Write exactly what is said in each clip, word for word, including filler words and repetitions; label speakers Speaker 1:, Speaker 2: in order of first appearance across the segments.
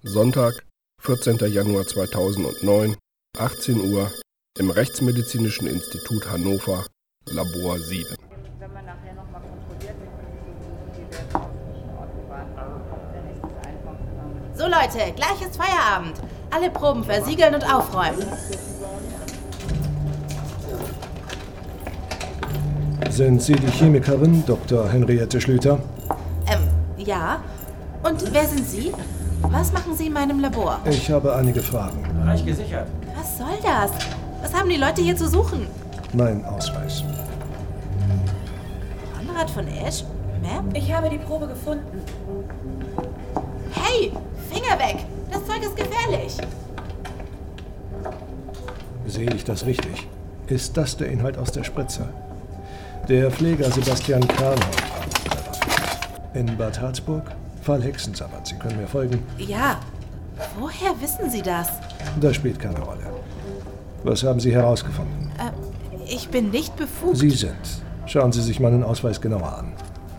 Speaker 1: Sonntag, vierzehnter Januar zweitausendneun, achtzehn Uhr, im Rechtsmedizinischen Institut Hannover, Labor sieben.
Speaker 2: Wenn man nachher nochmal kontrolliert, wie der Autobahn, dann ist es einfach.
Speaker 3: So Leute, gleich ist Feierabend. Alle Proben versiegeln und aufräumen.
Speaker 4: Sind Sie die Chemikerin, Doktor Henriette Schlüter?
Speaker 3: Ähm, ja. Und wer sind Sie? Was machen Sie in meinem Labor?
Speaker 4: Ich habe einige Fragen.
Speaker 5: Reich gesichert.
Speaker 3: Was soll das? Was haben die Leute hier zu suchen?
Speaker 4: Mein Ausweis.
Speaker 3: Konrad von Esch? Ma'am?
Speaker 6: Ich habe die Probe gefunden.
Speaker 3: Hey, Finger weg! Das Zeug ist gefährlich.
Speaker 4: Sehe ich das richtig? Ist das der Inhalt aus der Spritze? Der Pfleger Sebastian Kranholt war mit dieser Waffe. In Bad Harzburg? Fall Hexensabbat. Sie können mir folgen?
Speaker 3: Ja. Woher wissen Sie das?
Speaker 4: Das spielt keine Rolle. Was haben Sie herausgefunden?
Speaker 3: Äh, ich bin nicht befugt.
Speaker 4: Sie sind. Schauen Sie sich meinen Ausweis genauer an.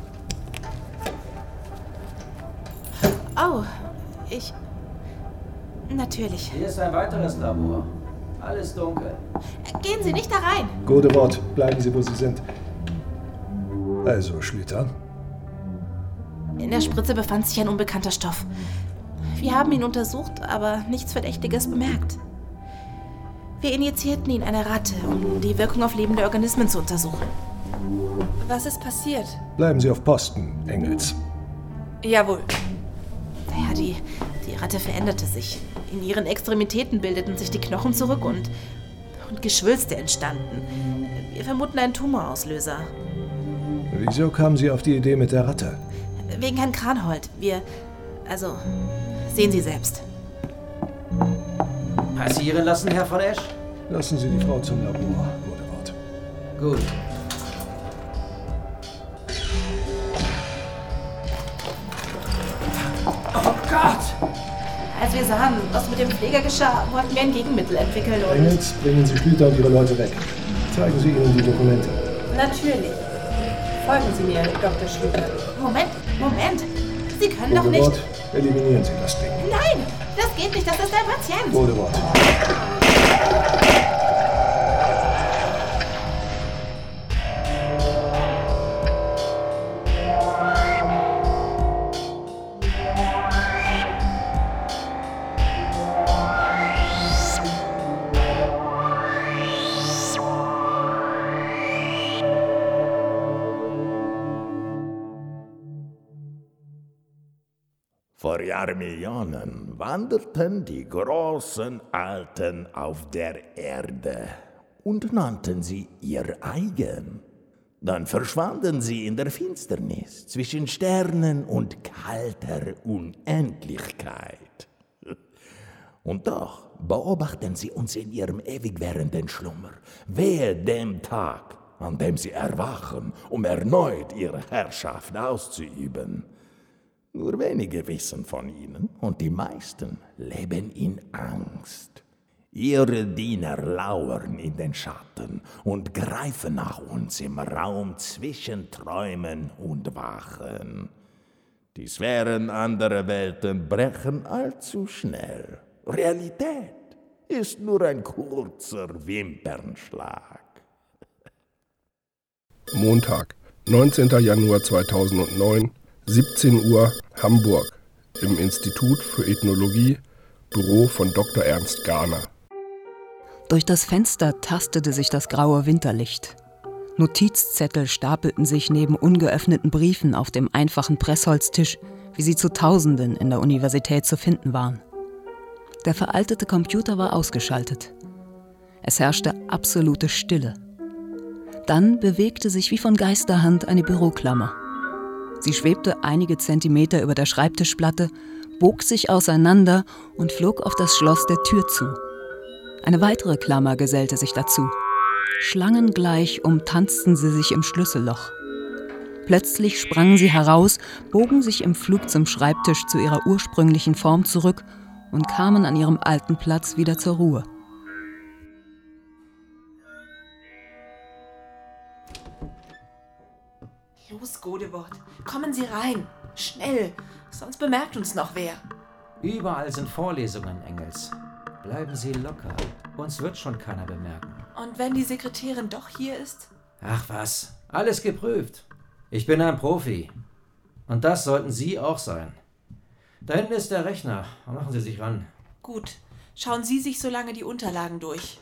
Speaker 3: Oh, ich... Natürlich.
Speaker 5: Hier ist ein weiteres Labor. Alles dunkel.
Speaker 3: Gehen Sie nicht da rein.
Speaker 4: Gute Wort. Bleiben Sie, wo Sie sind. Also, Schlüter.
Speaker 3: In der Spritze befand sich ein unbekannter Stoff. Wir haben ihn untersucht, aber nichts Verdächtiges bemerkt. Wir injizierten ihn einer Ratte, um die Wirkung auf lebende Organismen zu untersuchen.
Speaker 6: Was ist passiert?
Speaker 4: Bleiben Sie auf Posten, Engels.
Speaker 6: Jawohl.
Speaker 3: Naja, die, die Ratte veränderte sich. In ihren Extremitäten bildeten sich die Knochen zurück und, und Geschwülste entstanden. Wir vermuten einen Tumorauslöser.
Speaker 4: Wieso kamen Sie auf die Idee mit der Ratte?
Speaker 3: Wegen Herrn Kranholt. Wir... Also, sehen Sie selbst.
Speaker 5: Passieren lassen, Herr von Esch?
Speaker 4: Lassen Sie die Frau zum Labor. Gute Wort.
Speaker 5: Gut. Oh Gott!
Speaker 3: Als wir sahen, was mit dem Pfleger geschah, wollten wir ein Gegenmittel entwickeln und...
Speaker 4: Engels, bringen Sie Schlüter und Ihre Leute weg. Zeigen Sie ihnen die Dokumente.
Speaker 6: Natürlich. Folgen Sie mir, Doktor Schlüter.
Speaker 3: Moment, Moment. Sie können
Speaker 4: Gute
Speaker 3: doch nicht...
Speaker 4: Wort. Eliminieren Sie das Ding.
Speaker 3: Nein, das geht nicht, das ist ein Patient.
Speaker 4: Gute Wort.
Speaker 7: Vor Jahrmillionen wanderten die großen Alten auf der Erde und nannten sie ihr eigen. Dann verschwanden sie in der Finsternis zwischen Sternen und kalter Unendlichkeit. Und doch beobachten sie uns in ihrem ewigwährenden Schlummer, wehe dem Tag, an dem sie erwachen, um erneut ihre Herrschaft auszuüben. Nur wenige wissen von ihnen und die meisten leben in Angst. Ihre Diener lauern in den Schatten und greifen nach uns im Raum zwischen Träumen und Wachen. Die Sphären anderer Welten brechen allzu schnell. Realität ist nur ein kurzer Wimpernschlag.
Speaker 1: Montag, neunzehnter Januar zweitausendneun, siebzehn Uhr, Hamburg, im Institut für Ethnologie, Büro von Doktor Ernst Garner.
Speaker 8: Durch das Fenster tastete sich das graue Winterlicht. Notizzettel stapelten sich neben ungeöffneten Briefen auf dem einfachen Pressholztisch, wie sie zu Tausenden in der Universität zu finden waren. Der veraltete Computer war ausgeschaltet. Es herrschte absolute Stille. Dann bewegte sich wie von Geisterhand eine Büroklammer. Sie schwebte einige Zentimeter über der Schreibtischplatte, bog sich auseinander und flog auf das Schloss der Tür zu. Eine weitere Klammer gesellte sich dazu. Schlangengleich umtanzten sie sich im Schlüsselloch. Plötzlich sprangen sie heraus, bogen sich im Flug zum Schreibtisch zu ihrer ursprünglichen Form zurück und kamen an ihrem alten Platz wieder zur Ruhe.
Speaker 6: Los, Godewort, kommen Sie rein. Schnell, sonst bemerkt uns noch wer.
Speaker 5: Überall sind Vorlesungen, Engels. Bleiben Sie locker. Uns wird schon keiner bemerken.
Speaker 3: Und wenn die Sekretärin doch hier ist?
Speaker 5: Ach was, alles geprüft. Ich bin ein Profi. Und das sollten Sie auch sein. Da hinten ist der Rechner. Machen Sie sich ran.
Speaker 3: Gut. Schauen Sie sich so lange die Unterlagen durch.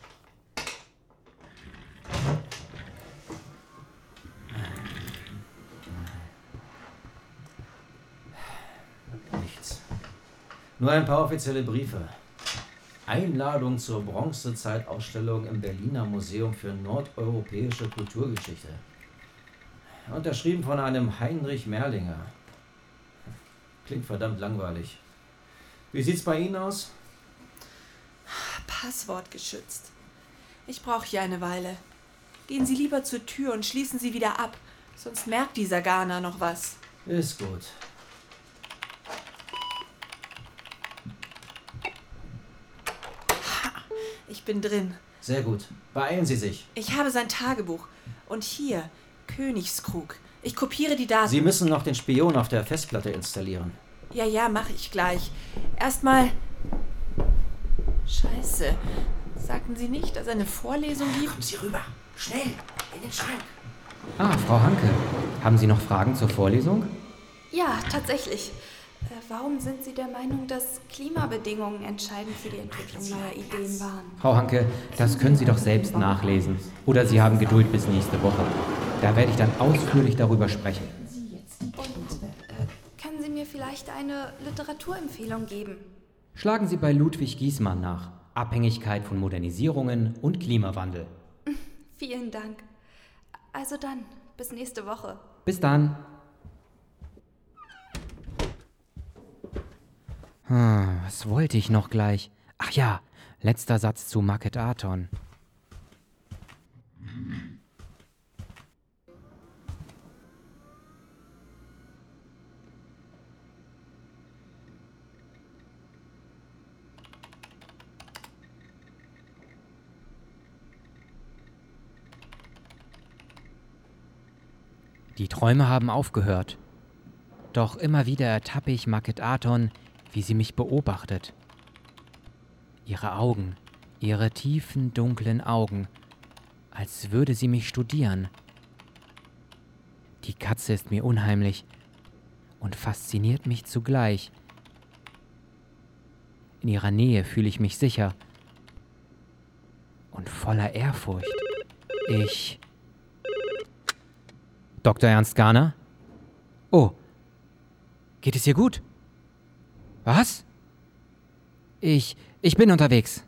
Speaker 5: Nichts. Nur ein paar offizielle Briefe. Einladung zur Bronzezeitausstellung im Berliner Museum für nordeuropäische Kulturgeschichte. Unterschrieben von einem Heinrich Merlinger. Klingt verdammt langweilig. Wie sieht's bei Ihnen aus?
Speaker 3: Passwort geschützt. Ich brauche hier eine Weile. Gehen Sie lieber zur Tür und schließen Sie wieder ab, sonst merkt dieser Ghana noch was.
Speaker 5: Ist gut.
Speaker 3: Ich bin drin.
Speaker 5: Sehr gut. Beeilen Sie sich.
Speaker 3: Ich habe sein Tagebuch. Und hier, Königskrug. Ich kopiere die Daten.
Speaker 5: Sie müssen noch den Spion auf der Festplatte installieren.
Speaker 3: Ja, ja, mache ich gleich. Erstmal... Scheiße. Sagten Sie nicht, dass eine Vorlesung lief?
Speaker 5: Kommen Sie rüber. Schnell. In den Schrank.
Speaker 9: Ah, Frau Hanke. Haben Sie noch Fragen zur Vorlesung?
Speaker 10: Ja, tatsächlich. Äh, warum sind Sie der Meinung, dass Klimabedingungen entscheidend für die Entwicklung neuer Ideen waren?
Speaker 9: Frau Hanke, das können Sie doch selbst nachlesen. Oder Sie haben Geduld bis nächste Woche. Da werde ich dann ausführlich darüber sprechen.
Speaker 10: Und äh, können Sie mir vielleicht eine Literaturempfehlung geben?
Speaker 9: Schlagen Sie bei Ludwig Giesmann nach. Abhängigkeit von Modernisierungen und Klimawandel.
Speaker 10: Vielen Dank. Also dann, bis nächste Woche.
Speaker 9: Bis dann. Hm, was wollte ich noch gleich? Ach ja, letzter Satz zu Market Aton. Die Träume haben aufgehört. Doch immer wieder ertappe ich Market Aton, wie sie mich beobachtet. Ihre Augen, ihre tiefen, dunklen Augen, als würde sie mich studieren. Die Katze ist mir unheimlich und fasziniert mich zugleich. In ihrer Nähe fühle ich mich sicher und voller Ehrfurcht. Ich... Doktor Ernst Ghana? Oh, geht es ihr gut? Was? Ich, ich bin unterwegs.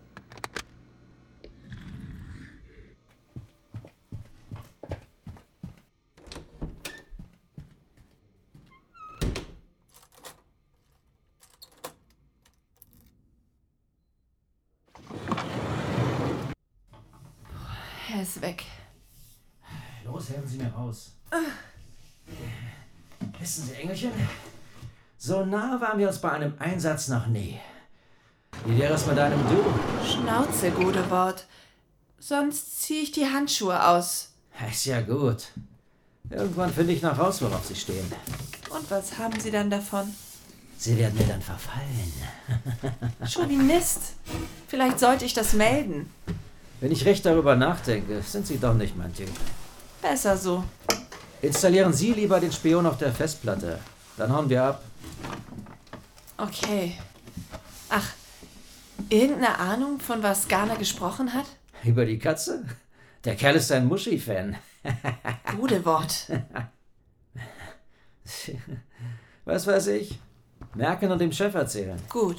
Speaker 3: Er ist weg.
Speaker 5: Los, helfen Sie mir raus. Wissen Sie, Engelchen, so nah waren wir uns bei einem Einsatz noch nie. Wie wäre es mit einem Du?
Speaker 3: Schnauze, gute Wort. Sonst ziehe ich die Handschuhe aus.
Speaker 5: Ist ja gut. Irgendwann finde ich noch raus, worauf Sie stehen.
Speaker 3: Und was haben Sie dann davon?
Speaker 5: Sie werden mir dann verfallen.
Speaker 3: Chauvinist. Vielleicht sollte ich das melden.
Speaker 5: Wenn ich recht darüber nachdenke, sind Sie doch nicht mein Typ.
Speaker 3: Besser so.
Speaker 5: Installieren Sie lieber den Spion auf der Festplatte. Dann hauen wir ab.
Speaker 3: Okay. Ach, irgendeine Ahnung, von was Ghana gesprochen hat?
Speaker 5: Über die Katze? Der Kerl ist ein Muschi-Fan.
Speaker 3: Gute Wort.
Speaker 5: Was weiß ich? Merken und dem Chef erzählen.
Speaker 3: Gut.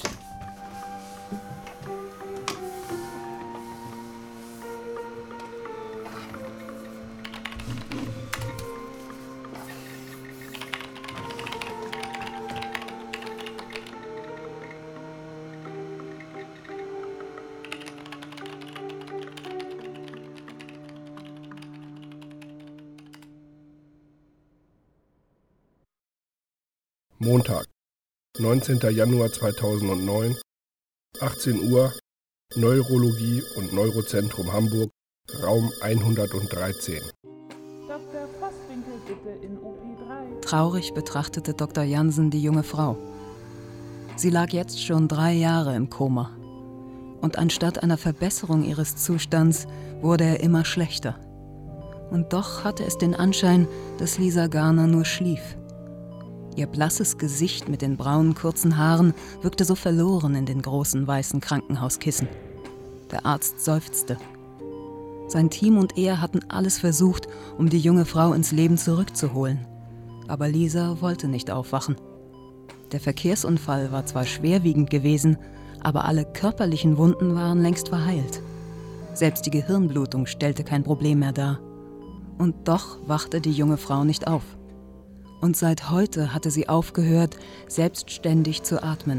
Speaker 1: Montag, neunzehnter Januar zweitausendneun, achtzehn Uhr, Neurologie und Neurozentrum Hamburg, Raum hundertdreizehn.
Speaker 2: Doktor Vosswinkel bitte in O P drei.
Speaker 8: Traurig betrachtete Doktor Jansen die junge Frau. Sie lag jetzt schon drei Jahre im Koma. Und anstatt einer Verbesserung ihres Zustands wurde er immer schlechter. Und doch hatte es den Anschein, dass Lisa Garner nur schlief. Ihr blasses Gesicht mit den braunen kurzen Haaren wirkte so verloren in den großen weißen Krankenhauskissen. Der Arzt seufzte. Sein Team und er hatten alles versucht, um die junge Frau ins Leben zurückzuholen. Aber Lisa wollte nicht aufwachen. Der Verkehrsunfall war zwar schwerwiegend gewesen, aber alle körperlichen Wunden waren längst verheilt. Selbst die Gehirnblutung stellte kein Problem mehr dar. Und doch wachte die junge Frau nicht auf. Und seit heute hatte sie aufgehört, selbstständig zu atmen.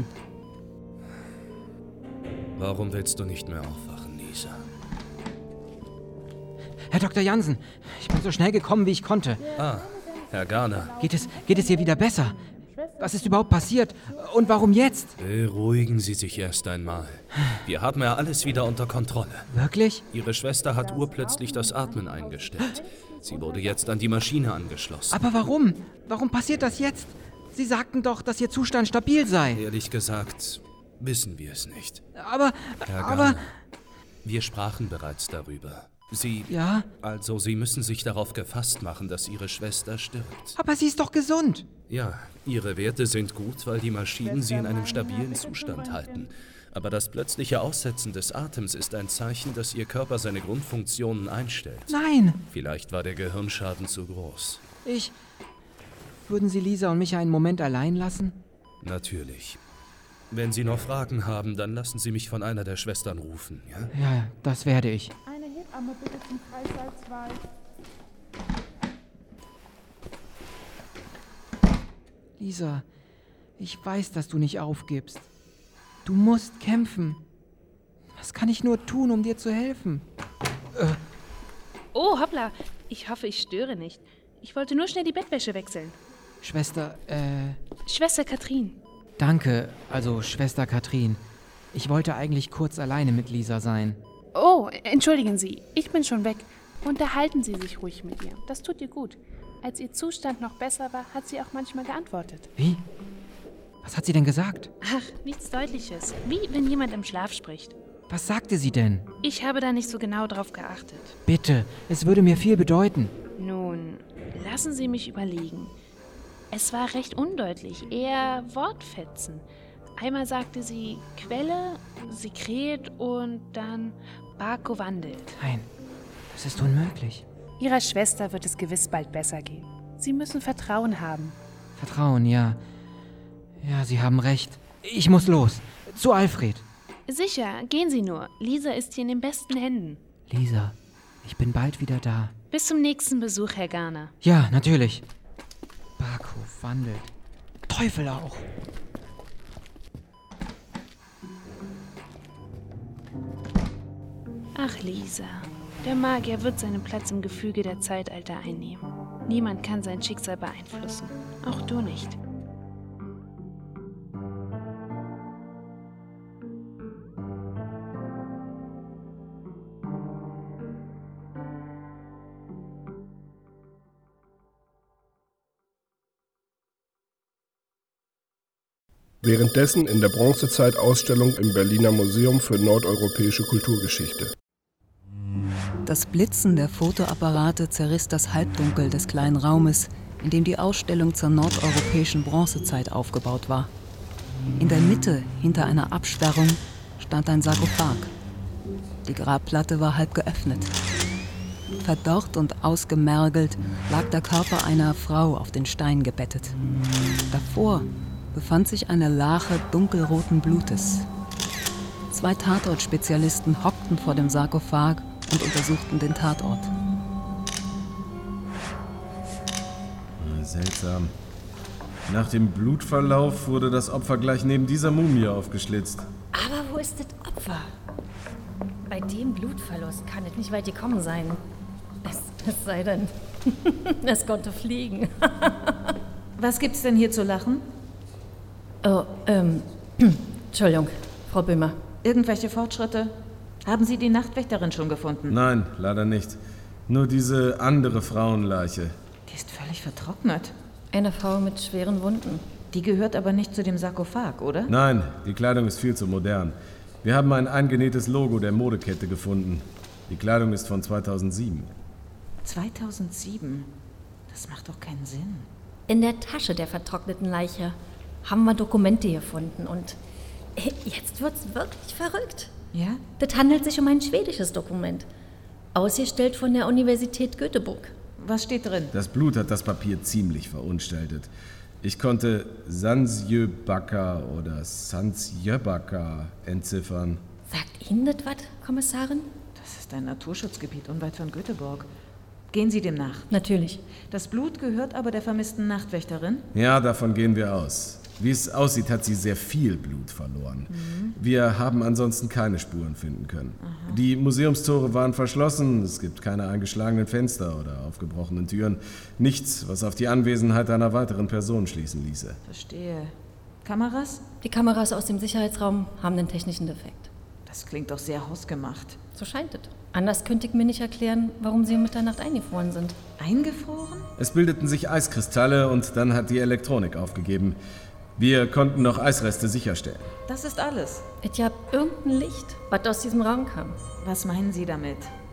Speaker 11: Warum willst du nicht mehr aufwachen, Lisa?
Speaker 9: Herr Doktor Jansen, ich bin so schnell gekommen, wie ich konnte.
Speaker 11: Ah, Herr Garner.
Speaker 9: Geht es, geht es ihr wieder besser? Was ist überhaupt passiert? Und warum jetzt?
Speaker 11: Beruhigen Sie sich erst einmal. Wir haben ja alles wieder unter Kontrolle.
Speaker 9: Wirklich?
Speaker 11: Ihre Schwester hat urplötzlich das Atmen eingestellt. Sie wurde jetzt an die Maschine angeschlossen.
Speaker 9: Aber warum? Warum passiert das jetzt? Sie sagten doch, dass Ihr Zustand stabil sei.
Speaker 11: Ehrlich gesagt, wissen wir es nicht.
Speaker 9: Aber,
Speaker 11: Herr
Speaker 9: aber...
Speaker 11: Garner, wir sprachen bereits darüber. Sie...
Speaker 9: Ja?
Speaker 11: Also, Sie müssen sich darauf gefasst machen, dass Ihre Schwester stirbt.
Speaker 9: Aber sie ist doch gesund.
Speaker 11: Ja, Ihre Werte sind gut, weil die Maschinen sie in einem stabilen Zustand halten. Aber das plötzliche Aussetzen des Atems ist ein Zeichen, dass Ihr Körper seine Grundfunktionen einstellt.
Speaker 9: Nein!
Speaker 11: Vielleicht war der Gehirnschaden zu groß.
Speaker 9: Ich... Würden Sie Lisa und mich einen Moment allein lassen?
Speaker 11: Natürlich. Wenn Sie noch Fragen haben, dann lassen Sie mich von einer der Schwestern rufen, ja?
Speaker 9: Ja, das werde ich.
Speaker 2: Eine Hebamme bitte zum Kreissaal zwei.
Speaker 9: Lisa, ich weiß, dass du nicht aufgibst. Du musst kämpfen. Was kann ich nur tun, um dir zu helfen? Äh.
Speaker 12: Oh, hoppla. Ich hoffe, ich störe nicht. Ich wollte nur schnell die Bettwäsche wechseln.
Speaker 9: Schwester, äh...
Speaker 12: Schwester Katrin.
Speaker 9: Danke, also Schwester Katrin. Ich wollte eigentlich kurz alleine mit Lisa sein.
Speaker 12: Oh, entschuldigen Sie. Ich bin schon weg. Unterhalten Sie sich ruhig mit ihr. Das tut ihr gut. Als ihr Zustand noch besser war, hat sie auch manchmal geantwortet.
Speaker 9: Wie? Was hat sie denn gesagt?
Speaker 12: Ach, nichts Deutliches. Wie wenn jemand im Schlaf spricht.
Speaker 9: Was sagte sie denn?
Speaker 12: Ich habe da nicht so genau drauf geachtet.
Speaker 9: Bitte, es würde mir viel bedeuten.
Speaker 12: Nun, lassen Sie mich überlegen. Es war recht undeutlich, eher Wortfetzen. Einmal sagte sie Quelle, Sekret und dann Barco wandelt.
Speaker 9: Nein, das ist unmöglich.
Speaker 12: Ihrer Schwester wird es gewiss bald besser gehen. Sie müssen Vertrauen haben.
Speaker 9: Vertrauen, ja. Ja, Sie haben recht. Ich muss los. Zu Alfred.
Speaker 12: Sicher, gehen Sie nur. Lisa ist hier in den besten Händen.
Speaker 9: Lisa, ich bin bald wieder da.
Speaker 12: Bis zum nächsten Besuch, Herr Garner.
Speaker 9: Ja, natürlich. Barco wandelt. Teufel auch.
Speaker 12: Ach, Lisa. Der Magier wird seinen Platz im Gefüge der Zeitalter einnehmen. Niemand kann sein Schicksal beeinflussen. Auch du nicht.
Speaker 1: Währenddessen in der Bronzezeit-Ausstellung im Berliner Museum für nordeuropäische Kulturgeschichte.
Speaker 8: Das Blitzen der Fotoapparate zerriss das Halbdunkel des kleinen Raumes, in dem die Ausstellung zur nordeuropäischen Bronzezeit aufgebaut war. In der Mitte, hinter einer Absperrung, stand ein Sarkophag. Die Grabplatte war halb geöffnet. Verdorrt und ausgemergelt lag der Körper einer Frau auf den Stein gebettet. Davor befand sich eine Lache dunkelroten Blutes. Zwei Tatortspezialisten hockten vor dem Sarkophag und untersuchten den Tatort.
Speaker 13: Seltsam. Nach dem Blutverlauf wurde das Opfer gleich neben dieser Mumie aufgeschlitzt.
Speaker 14: Aber wo ist das Opfer? Bei dem Blutverlust kann es nicht weit gekommen sein. Es, es sei denn, es konnte fliegen.
Speaker 3: Was gibt's denn hier zu lachen?
Speaker 14: Oh, ähm, Entschuldigung, Frau Böhmer.
Speaker 3: Irgendwelche Fortschritte? Haben Sie die Nachtwächterin schon gefunden?
Speaker 13: Nein, leider nicht. Nur diese andere Frauenleiche.
Speaker 3: Die ist völlig vertrocknet.
Speaker 14: Eine Frau mit schweren Wunden.
Speaker 15: Die gehört aber nicht zu dem Sarkophag, oder?
Speaker 13: Nein, die Kleidung ist viel zu modern. Wir haben ein eingenähtes Logo der Modekette gefunden. Die Kleidung ist von zweitausendsieben.
Speaker 15: zweitausendsieben? Das macht doch keinen Sinn.
Speaker 14: In der Tasche der vertrockneten Leiche haben wir Dokumente gefunden und jetzt wird's wirklich verrückt.
Speaker 15: Ja?
Speaker 14: Das handelt sich um ein schwedisches Dokument, ausgestellt von der Universität Göteborg.
Speaker 15: Was steht drin?
Speaker 13: Das Blut hat das Papier ziemlich verunstaltet. Ich konnte Sansjöbacka oder Sansjöbacka entziffern.
Speaker 14: Sagt Ihnen das was, Kommissarin?
Speaker 15: Das ist ein Naturschutzgebiet unweit von Göteborg. Gehen Sie dem nach?
Speaker 14: Natürlich.
Speaker 15: Das Blut gehört aber der vermissten Nachtwächterin?
Speaker 13: Ja, davon gehen wir aus. Wie es aussieht, hat sie sehr viel Blut verloren. Mhm. Wir haben ansonsten keine Spuren finden können. Aha. Die Museumstore waren verschlossen, es gibt keine eingeschlagenen Fenster oder aufgebrochenen Türen. Nichts, was auf die Anwesenheit einer weiteren Person schließen ließe.
Speaker 15: Verstehe. Kameras?
Speaker 14: Die Kameras aus dem Sicherheitsraum haben den technischen Defekt.
Speaker 15: Das klingt doch sehr hausgemacht.
Speaker 14: So scheint es. Anders könnte ich mir nicht erklären, warum sie um Mitternacht eingefroren sind.
Speaker 15: Eingefroren?
Speaker 13: Es bildeten sich Eiskristalle und dann hat die Elektronik aufgegeben. Wir konnten noch Eisreste sicherstellen.
Speaker 15: Das ist alles?
Speaker 14: Es gab irgendein Licht, was aus diesem Raum kam.
Speaker 15: Was meinen Sie damit?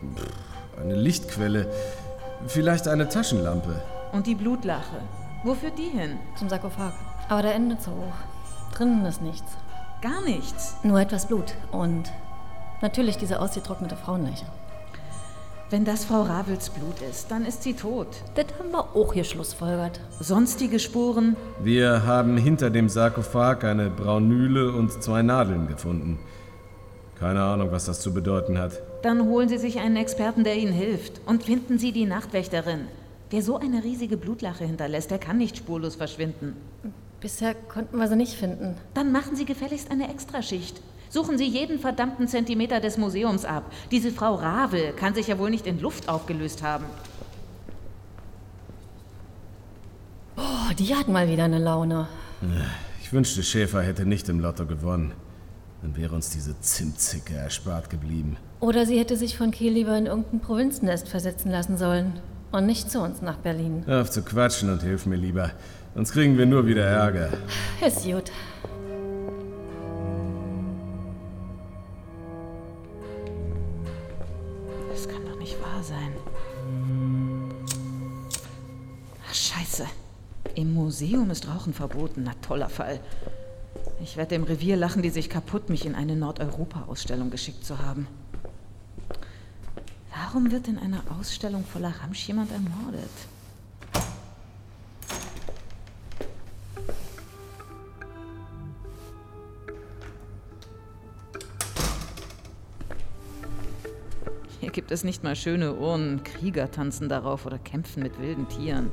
Speaker 13: Pff, eine Lichtquelle. Vielleicht eine Taschenlampe.
Speaker 15: Und die Blutlache? Wo führt die hin?
Speaker 14: Zum Sarkophag. Aber der endet so hoch. Drinnen ist nichts.
Speaker 15: Gar nichts?
Speaker 14: Nur etwas Blut und natürlich diese ausgetrocknete Frauenleiche.
Speaker 15: Wenn das Frau Ravels Blut ist, dann ist sie tot.
Speaker 14: Das haben wir auch hier schlussfolgert.
Speaker 15: Sonstige Spuren?
Speaker 13: Wir haben hinter dem Sarkophag eine Braunüle und zwei Nadeln gefunden. Keine Ahnung, was das zu bedeuten hat.
Speaker 15: Dann holen Sie sich einen Experten, der Ihnen hilft. Und finden Sie die Nachtwächterin. Wer so eine riesige Blutlache hinterlässt, der kann nicht spurlos verschwinden.
Speaker 14: Bisher konnten wir sie nicht finden.
Speaker 15: Dann machen Sie gefälligst eine Extraschicht. Suchen Sie jeden verdammten Zentimeter des Museums ab. Diese Frau Ravel kann sich ja wohl nicht in Luft aufgelöst haben.
Speaker 14: Oh, die hat mal wieder eine Laune.
Speaker 13: Ich wünschte, Schäfer hätte nicht im Lotto gewonnen. Dann wäre uns diese Zimtzicke erspart geblieben.
Speaker 14: Oder sie hätte sich von Kiel lieber in irgendein Provinznest versetzen lassen sollen. Und nicht zu uns nach Berlin.
Speaker 13: Hör auf zu quatschen und hilf mir lieber. Sonst kriegen wir nur wieder Ärger.
Speaker 14: Ist gut.
Speaker 15: Das kann doch nicht wahr sein. Ach, Scheiße. Im Museum ist Rauchen verboten. Na, toller Fall. Ich werde dem Revier lachen, die sich kaputt, mich in eine Nordeuropa-Ausstellung geschickt zu haben. Warum wird in einer Ausstellung voller Ramsch jemand ermordet? Hier gibt es nicht mal schöne Urnen. Krieger tanzen darauf oder kämpfen mit wilden Tieren.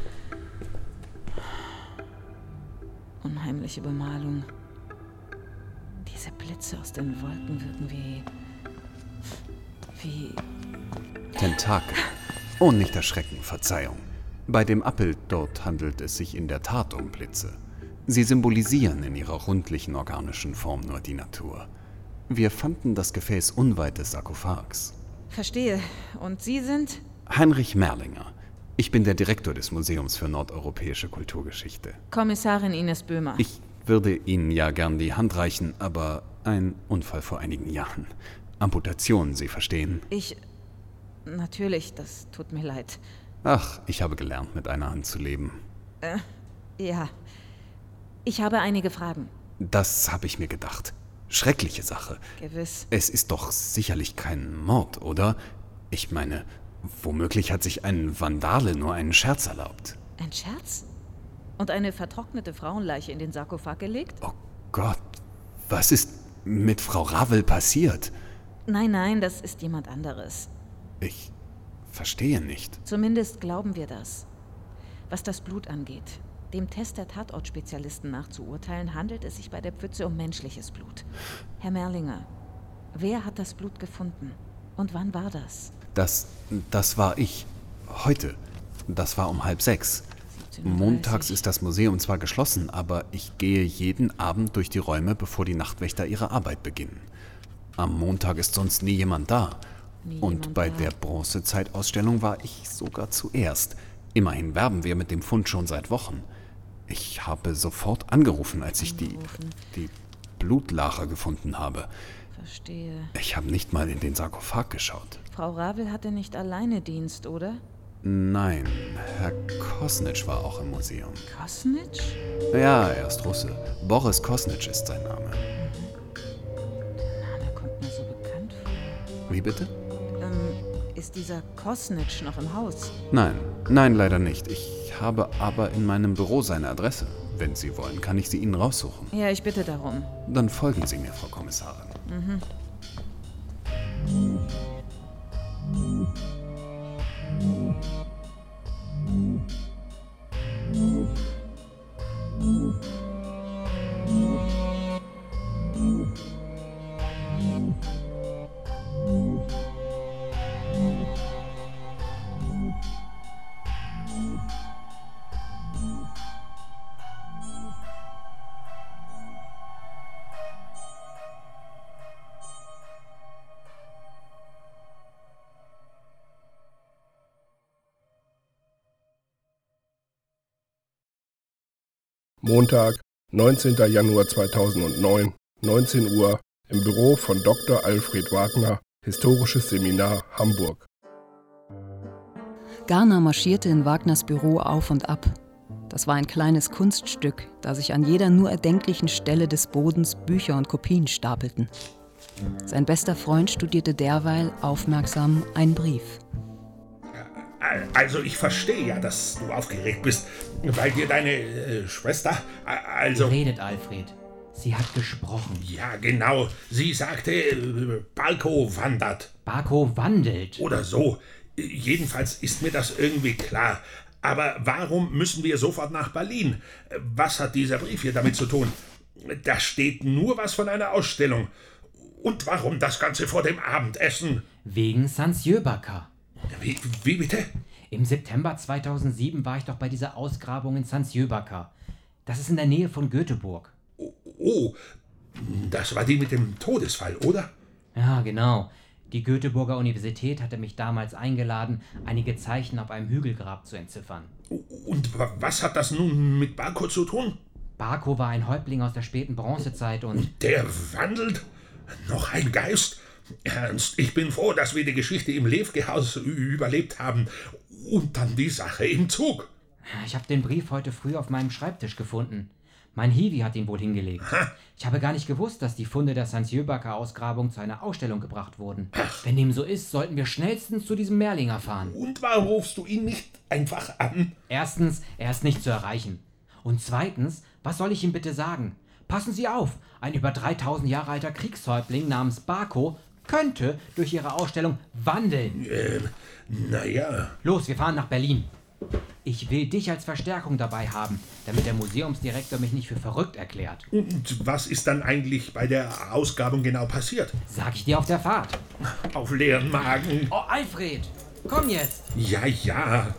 Speaker 15: Unheimliche Bemalung. Diese Blitze aus den Wolken wirken wie... wie...
Speaker 16: Tentakel. Oh, nicht erschrecken, Verzeihung. Bei dem Abbild dort handelt es sich in der Tat um Blitze. Sie symbolisieren in ihrer rundlichen organischen Form nur die Natur. Wir fanden das Gefäß unweit des Sarkophags.
Speaker 15: Verstehe. Und Sie sind?
Speaker 16: Heinrich Merlinger. Ich bin der Direktor des Museums für nordeuropäische Kulturgeschichte.
Speaker 15: Kommissarin Ines Böhmer.
Speaker 16: Ich würde Ihnen ja gern die Hand reichen, aber ein Unfall vor einigen Jahren. Amputation, Sie verstehen?
Speaker 15: Ich... Natürlich, das tut mir leid.
Speaker 16: Ach, ich habe gelernt, mit einer Hand zu leben.
Speaker 15: Äh, ja. Ich habe einige Fragen.
Speaker 16: Das habe ich mir gedacht. Schreckliche Sache.
Speaker 15: Gewiss.
Speaker 16: Es ist doch sicherlich kein Mord, oder? Ich meine, womöglich hat sich ein Vandale nur einen Scherz erlaubt.
Speaker 15: Ein Scherz? Und eine vertrocknete Frauenleiche in den Sarkophag gelegt?
Speaker 16: Oh Gott, was ist mit Frau Ravel passiert?
Speaker 15: Nein, nein, das ist jemand anderes.
Speaker 16: Ich verstehe nicht.
Speaker 15: Zumindest glauben wir das. Was das Blut angeht, dem Test der Tatortspezialisten nach zu urteilen, handelt es sich bei der Pfütze um menschliches Blut. Herr Merlinger, wer hat das Blut gefunden? Und wann war das?
Speaker 16: Das, das war ich. Heute. Das war um halb sechs. Montags ist das Museum zwar geschlossen, aber ich gehe jeden Abend durch die Räume, bevor die Nachtwächter ihre Arbeit beginnen. Am Montag ist sonst nie jemand da.
Speaker 15: Nie
Speaker 16: Und
Speaker 15: jemand
Speaker 16: bei
Speaker 15: da.
Speaker 16: der Bronzezeitausstellung war ich sogar zuerst. Immerhin werben wir mit dem Fund schon seit Wochen. Ich habe sofort angerufen, als ich die, die Blutlache gefunden habe.
Speaker 15: Verstehe.
Speaker 16: Ich habe nicht mal in den Sarkophag geschaut.
Speaker 15: Frau Ravel hatte nicht alleine Dienst, oder?
Speaker 16: Nein, Herr Kosnitsch war auch im Museum.
Speaker 15: Kosnitsch?
Speaker 16: Ja, er ist Russe. Boris Kosnitsch ist sein Name.
Speaker 15: Der Name kommt mir so bekannt vor.
Speaker 16: Wie bitte?
Speaker 15: Ähm, ist dieser Kosnitsch noch im Haus?
Speaker 16: Nein, nein, leider nicht. Ich habe aber in meinem Büro seine Adresse. Wenn Sie wollen, kann ich sie Ihnen raussuchen.
Speaker 15: Ja, ich bitte darum.
Speaker 16: Dann folgen Sie mir, Frau Kommissarin.
Speaker 15: Mhm.
Speaker 1: Montag, neunzehnter Januar zweitausendneun, neunzehn Uhr, im Büro von Doktor Alfred Wagner, Historisches Seminar, Hamburg.
Speaker 8: Garner marschierte in Wagners Büro auf und ab. Das war ein kleines Kunststück, da sich an jeder nur erdenklichen Stelle des Bodens Bücher und Kopien stapelten. Sein bester Freund studierte derweil aufmerksam einen Brief.
Speaker 17: Also ich verstehe ja, dass du aufgeregt bist, weil dir deine äh, Schwester, also...
Speaker 9: Redet, Alfred. Sie hat gesprochen.
Speaker 17: Ja, genau. Sie sagte, äh, Barkow wandert.
Speaker 9: Barkow wandelt?
Speaker 17: Oder so. Jedenfalls ist mir das irgendwie klar. Aber warum müssen wir sofort nach Berlin? Was hat dieser Brief hier damit zu tun? Da steht nur was von einer Ausstellung. Und warum das Ganze vor dem Abendessen?
Speaker 9: Wegen Saint-Cyr-Baka.
Speaker 17: Wie, wie bitte?
Speaker 9: Im September zweitausendsieben war ich doch bei dieser Ausgrabung in Saint-Cyr-Baka. Das ist in der Nähe von Göteborg.
Speaker 17: Oh, oh, das war die mit dem Todesfall, oder?
Speaker 9: Ja, genau. Die Göteborger Universität hatte mich damals eingeladen, einige Zeichen auf einem Hügelgrab zu entziffern.
Speaker 17: Und was hat das nun mit Barkow zu tun?
Speaker 9: Barkow war ein Häuptling aus der späten Bronzezeit und...
Speaker 17: Der wandelt? Noch ein Geist? Ernst, ich bin froh, dass wir die Geschichte im Lewke-Haus überlebt haben. Und dann die Sache im Zug.
Speaker 9: Ich habe den Brief heute früh auf meinem Schreibtisch gefunden. Mein Hiwi hat ihn wohl hingelegt.
Speaker 17: Ha.
Speaker 9: Ich habe gar nicht gewusst, dass die Funde der Saint-Cyr-Baka-Ausgrabung zu einer Ausstellung gebracht wurden.
Speaker 17: Ach.
Speaker 9: Wenn dem so ist, sollten wir schnellstens zu diesem Merlinger fahren.
Speaker 17: Und warum rufst du ihn nicht einfach an?
Speaker 9: Erstens, er ist nicht zu erreichen. Und zweitens, was soll ich ihm bitte sagen? Passen Sie auf, ein über dreitausend Jahre alter Kriegshäuptling namens Barkow könnte durch ihre Ausstellung wandeln.
Speaker 17: Äh, naja.
Speaker 9: Los, wir fahren nach Berlin. Ich will dich als Verstärkung dabei haben, damit der Museumsdirektor mich nicht für verrückt erklärt.
Speaker 17: Und was ist dann eigentlich bei der Ausgrabung genau passiert?
Speaker 9: Sag ich dir auf der Fahrt.
Speaker 17: Auf leeren Magen.
Speaker 9: Oh, Alfred, komm jetzt.
Speaker 17: Ja, ja.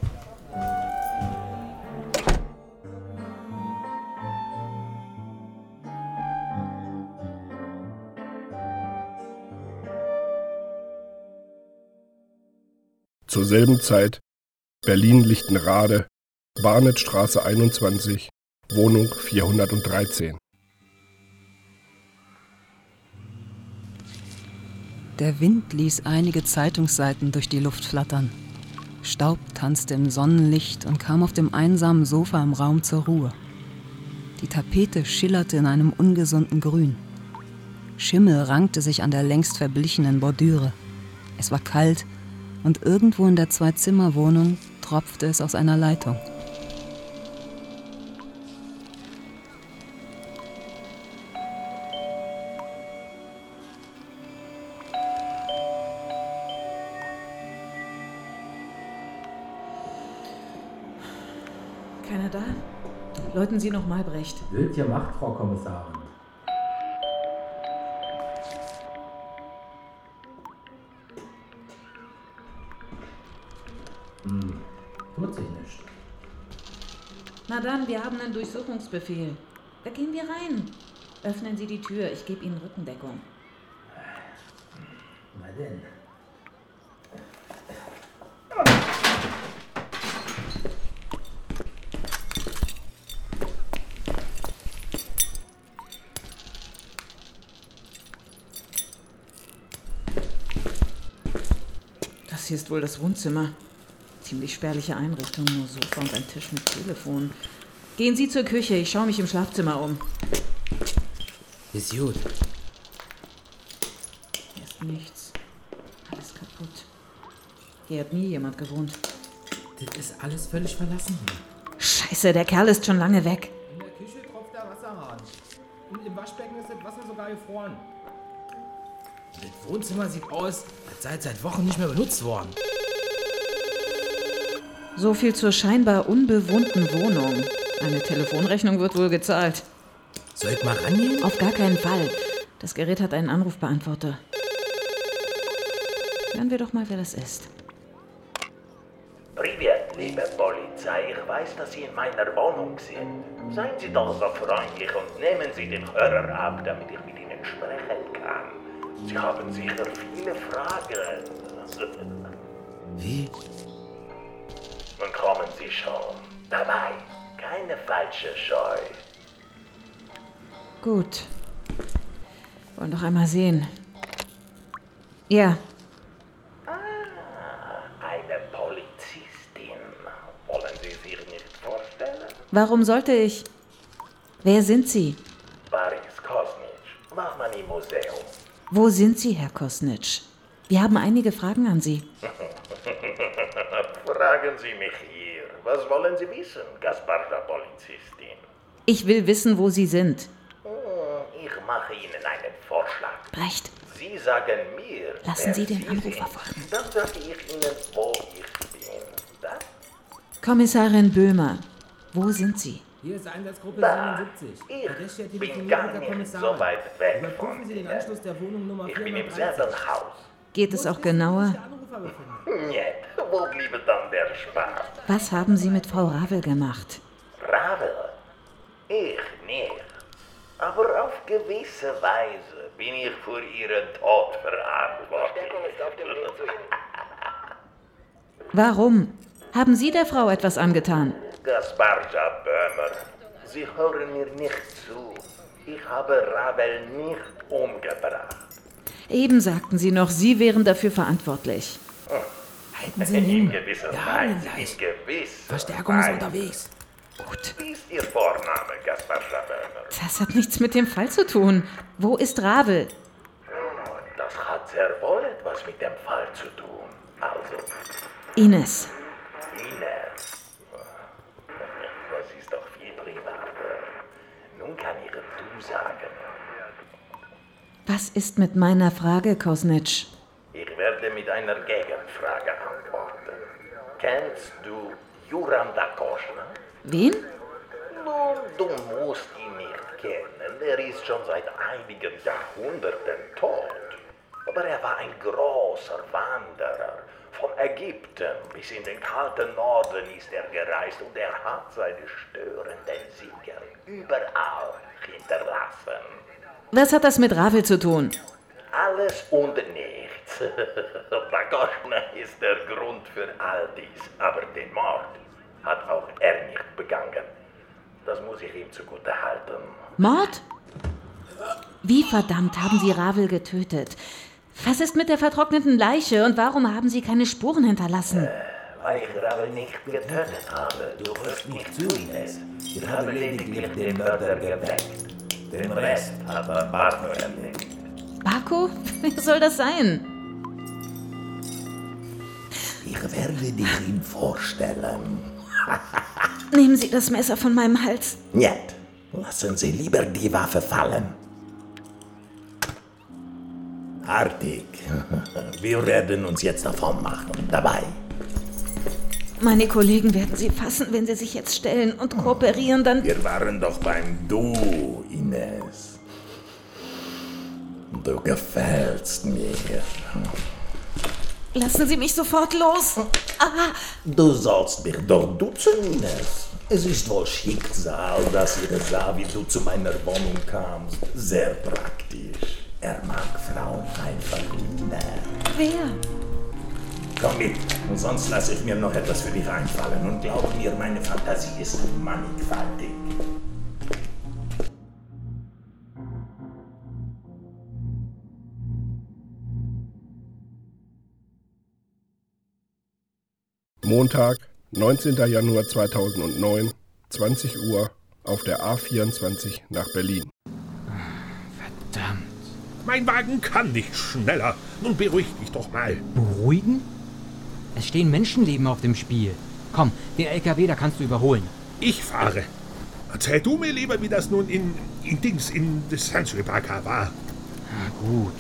Speaker 1: Zur selben Zeit Berlin-Lichtenrade, Barnettstraße einundzwanzig, Wohnung vierhundertdreizehn.
Speaker 8: Der Wind ließ einige Zeitungsseiten durch die Luft flattern. Staub tanzte im Sonnenlicht und kam auf dem einsamen Sofa im Raum zur Ruhe. Die Tapete schillerte in einem ungesunden Grün. Schimmel rankte sich an der längst verblichenen Bordüre. Es war kalt und irgendwo in der Zwei-Zimmer-Wohnung tropfte es aus einer Leitung.
Speaker 15: Keiner da? Läuten Sie noch mal, Brecht.
Speaker 5: Wild gemacht, Frau Kommissarin. Hm, tut sich nicht.
Speaker 15: Na dann, wir haben einen Durchsuchungsbefehl. Da gehen wir rein. Öffnen Sie die Tür, ich gebe Ihnen Rückendeckung.
Speaker 5: Na denn.
Speaker 15: hier ist wohl das Wohnzimmer. Ziemlich spärliche Einrichtung, nur Sofa und ein Tisch mit Telefon. Gehen Sie zur Küche, ich schaue mich im Schlafzimmer um.
Speaker 18: Ist gut.
Speaker 15: Hier ist nichts. Alles kaputt. Hier hat nie jemand gewohnt.
Speaker 18: Das ist alles völlig verlassen hier.
Speaker 15: Scheiße, der Kerl ist schon lange weg.
Speaker 18: In der Küche tropft der Wasserhahn. Und im Waschbecken ist das Wasser sogar gefroren. Und das Wohnzimmer sieht aus, als sei es seit Wochen nicht mehr benutzt worden.
Speaker 15: So viel zur scheinbar unbewohnten Wohnung. Eine Telefonrechnung wird wohl gezahlt.
Speaker 18: Soll ich mal rangehen?
Speaker 15: Auf gar keinen Fall. Das Gerät hat einen Anrufbeantworter. Hören wir doch mal, wer das ist.
Speaker 7: Privet, liebe Polizei, ich weiß, dass Sie in meiner Wohnung sind. Seien Sie doch so freundlich und nehmen Sie den Hörer ab, damit ich mit Ihnen sprechen kann. Sie haben sicher viele Fragen.
Speaker 18: Wie?
Speaker 7: Nun kommen Sie schon. Dabei, keine falsche Scheu.
Speaker 15: Gut. Wollen doch einmal sehen. Ja.
Speaker 7: Eine Polizistin. Wollen Sie sich nicht vorstellen?
Speaker 15: Warum sollte ich? Wer sind Sie?
Speaker 7: Boris Kosnitsch, Wachmann im Museum.
Speaker 15: Wo sind Sie, Herr Kosnitsch? Wir haben einige Fragen an Sie.
Speaker 7: Fragen Sie mich hier. Was wollen Sie wissen, Gasparda Polizistin?
Speaker 15: Ich will wissen, wo Sie sind.
Speaker 7: Ich mache Ihnen einen Vorschlag.
Speaker 15: Brecht.
Speaker 7: Sie sagen mir,
Speaker 15: Lassen
Speaker 7: wer
Speaker 15: Sie den
Speaker 7: Sie
Speaker 15: Anruf
Speaker 7: sind.
Speaker 15: erfolgen.
Speaker 7: Dann sage ich Ihnen, wo ich bin. Das?
Speaker 15: Kommissarin Böhmer, wo sind Sie?
Speaker 18: Hier ist Einsatzgruppe
Speaker 7: Da.
Speaker 18: siebenundsiebzig. Verdächtiger
Speaker 7: Ich bin
Speaker 18: telefoniert
Speaker 7: gar
Speaker 18: mit der
Speaker 7: nicht
Speaker 18: Kommissarin.
Speaker 7: so weit weg
Speaker 18: Überprüfen
Speaker 7: von
Speaker 18: Sie den
Speaker 7: Ihnen.
Speaker 18: Anschluss der Wohnung Nummer
Speaker 7: Ich bin im
Speaker 18: vierhundertdreißig.
Speaker 7: selben Haus.
Speaker 15: Geht es auch genauer?
Speaker 7: Niet, wo bliebe dann der Spaß?
Speaker 15: Was haben Sie mit Frau Ravel gemacht?
Speaker 7: Ravel? Ich nicht. Aber auf gewisse Weise bin ich für ihren Tod verantwortlich.
Speaker 15: Warum? Haben Sie der Frau etwas angetan?
Speaker 7: Gasparja Böhmer, Sie hören mir nicht zu. Ich habe Ravel nicht umgebracht.
Speaker 15: Eben sagten Sie noch, Sie wären dafür verantwortlich.
Speaker 18: Halten Sie ihn
Speaker 7: In
Speaker 18: hin.
Speaker 7: gewisser
Speaker 18: Wir haben ihn
Speaker 7: Weise,
Speaker 18: gleich.
Speaker 7: in gewisser
Speaker 18: Verstärkung ist
Speaker 7: Weise.
Speaker 18: unterwegs.
Speaker 15: Gut.
Speaker 7: Wie ist Ihr Vorname, Gasparja Böhmer?
Speaker 15: Das hat nichts mit dem Fall zu tun. Wo ist Ravel?
Speaker 7: Das hat sehr wohl etwas mit dem Fall zu tun. Also,
Speaker 15: Ines.
Speaker 7: Ines. Das ist doch viel privater. Nun kann ich du sagen.
Speaker 15: Was ist mit meiner Frage, Kosnitsch?
Speaker 7: Ich werde mit einer Gegenfrage antworten. Kennst du Juram Dakoschna?
Speaker 15: Wen?
Speaker 7: Nun, du musst ihn nicht kennen. Er ist schon seit einigen Jahrhunderten tot. Aber er war ein großer Wanderer. Von Ägypten bis in den kalten Norden ist er gereist und er hat seine störenden Siegel überall hinterlassen.
Speaker 15: Was hat das mit Ravel zu tun?
Speaker 7: Alles und nichts. Dakoschna ist der Grund für all dies. Aber den Mord hat auch er nicht begangen. Das muss ich ihm zugute halten.
Speaker 15: Mord? Wie verdammt haben Sie Ravel getötet? Was ist mit der vertrockneten Leiche und warum haben Sie keine Spuren hinterlassen?
Speaker 7: Weil ich Ravel nicht getötet habe. Du hörst nicht zu, Ines. Ich habe lediglich den Mörder geweckt. Den Rest hat Barno erledigt.
Speaker 15: Baku? Wer soll das sein?
Speaker 7: Ich werde dich ihm vorstellen.
Speaker 15: Nehmen Sie das Messer von meinem Hals.
Speaker 7: Niet. Lassen Sie lieber die Waffe fallen. Artig. Wir werden uns jetzt davon machen. Dabei.
Speaker 15: Meine Kollegen werden Sie fassen, wenn Sie sich jetzt stellen und kooperieren, dann...
Speaker 7: Wir waren doch beim Du, Ines. Du gefällst mir.
Speaker 15: Lassen Sie mich sofort los. Ah.
Speaker 7: Du sollst mich doch duzen, Ines. Es ist wohl Schicksal, dass ich sah, wie du zu meiner Wohnung kamst. Sehr praktisch. Er mag Frauen einfach nicht mehr.
Speaker 15: Wer?
Speaker 7: Komm mit, sonst lasse ich mir noch etwas für dich einfallen. Und glaub mir, meine Fantasie ist mannigfaltig.
Speaker 1: Montag, neunzehnter Januar zweitausendneun, zwanzig Uhr, auf der A vierundzwanzig nach Berlin.
Speaker 17: Verdammt. Mein Wagen kann nicht schneller. Nun beruhig dich doch mal.
Speaker 9: Beruhigen? Es stehen Menschenleben auf dem Spiel. Komm, den L K W, da kannst du überholen.
Speaker 17: Ich fahre. Erzähl du mir lieber, wie das nun in, in Dings, in Sandsjöbacker war.
Speaker 9: Na gut.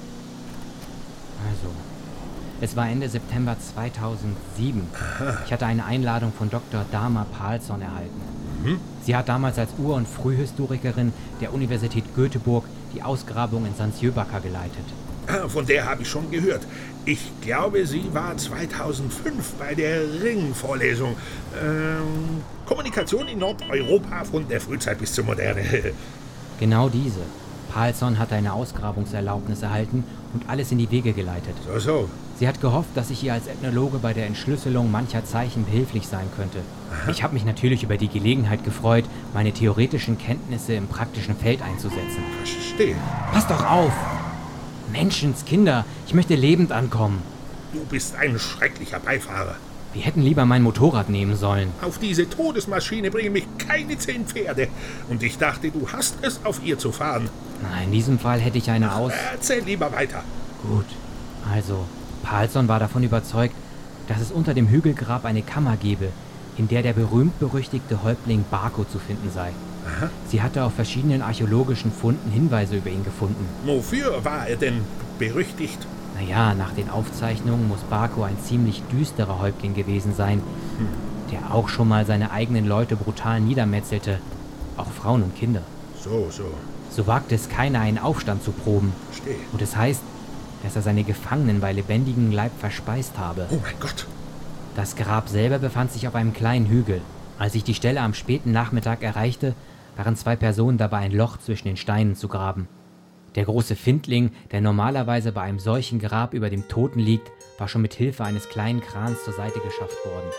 Speaker 9: Also, es war Ende September zweitausendsieben. Aha. Ich hatte eine Einladung von Doktor Dama Palsson erhalten. Mhm. Sie hat damals als Ur- und Frühhistorikerin der Universität Göteborg die Ausgrabung in Sandsjöbacker geleitet.
Speaker 17: Ah, von der habe ich schon gehört. Ich glaube, sie war zweitausendfünf bei der Ring-Vorlesung. Ähm, Kommunikation in Nordeuropa von der Frühzeit bis zur Moderne.
Speaker 9: Genau diese. Palsson hatte eine Ausgrabungserlaubnis erhalten und alles in die Wege geleitet.
Speaker 17: So, so.
Speaker 9: Sie hat gehofft, dass ich ihr als Ethnologe bei der Entschlüsselung mancher Zeichen behilflich sein könnte. Aha. Ich habe mich natürlich über die Gelegenheit gefreut, meine theoretischen Kenntnisse im praktischen Feld einzusetzen.
Speaker 17: Verstehe.
Speaker 9: Pass doch auf! Menschenskinder, ich möchte lebend ankommen.
Speaker 17: Du bist ein schrecklicher Beifahrer.
Speaker 9: Wir hätten lieber mein Motorrad nehmen sollen.
Speaker 17: Auf diese Todesmaschine bringen mich keine zehn Pferde. Und ich dachte, du hast es, auf ihr zu fahren.
Speaker 9: Na, in diesem Fall hätte ich eine Aus...
Speaker 17: Erzähl lieber weiter.
Speaker 9: Gut, also, Palsson war davon überzeugt, dass es unter dem Hügelgrab eine Kammer gebe, in der der berühmt-berüchtigte Häuptling Barko zu finden sei.
Speaker 17: Aha.
Speaker 9: Sie hatte auf verschiedenen archäologischen Funden Hinweise über ihn gefunden.
Speaker 17: Wofür war er denn berüchtigt?
Speaker 9: Naja, nach den Aufzeichnungen muss Barko ein ziemlich düsterer Häuptling gewesen sein, hm. der auch schon mal seine eigenen Leute brutal niedermetzelte, auch Frauen und Kinder.
Speaker 17: So, so.
Speaker 9: So wagte es keiner, einen Aufstand zu proben.
Speaker 17: Verstehe.
Speaker 9: Und es heißt, dass er seine Gefangenen bei lebendigem Leib verspeist habe.
Speaker 17: Oh mein Gott!
Speaker 9: Das Grab selber befand sich auf einem kleinen Hügel. Als ich die Stelle am späten Nachmittag erreichte, waren zwei Personen dabei, ein Loch zwischen den Steinen zu graben. Der große Findling, der normalerweise bei einem solchen Grab über dem Toten liegt, war schon mit Hilfe eines kleinen Krans zur Seite geschafft worden.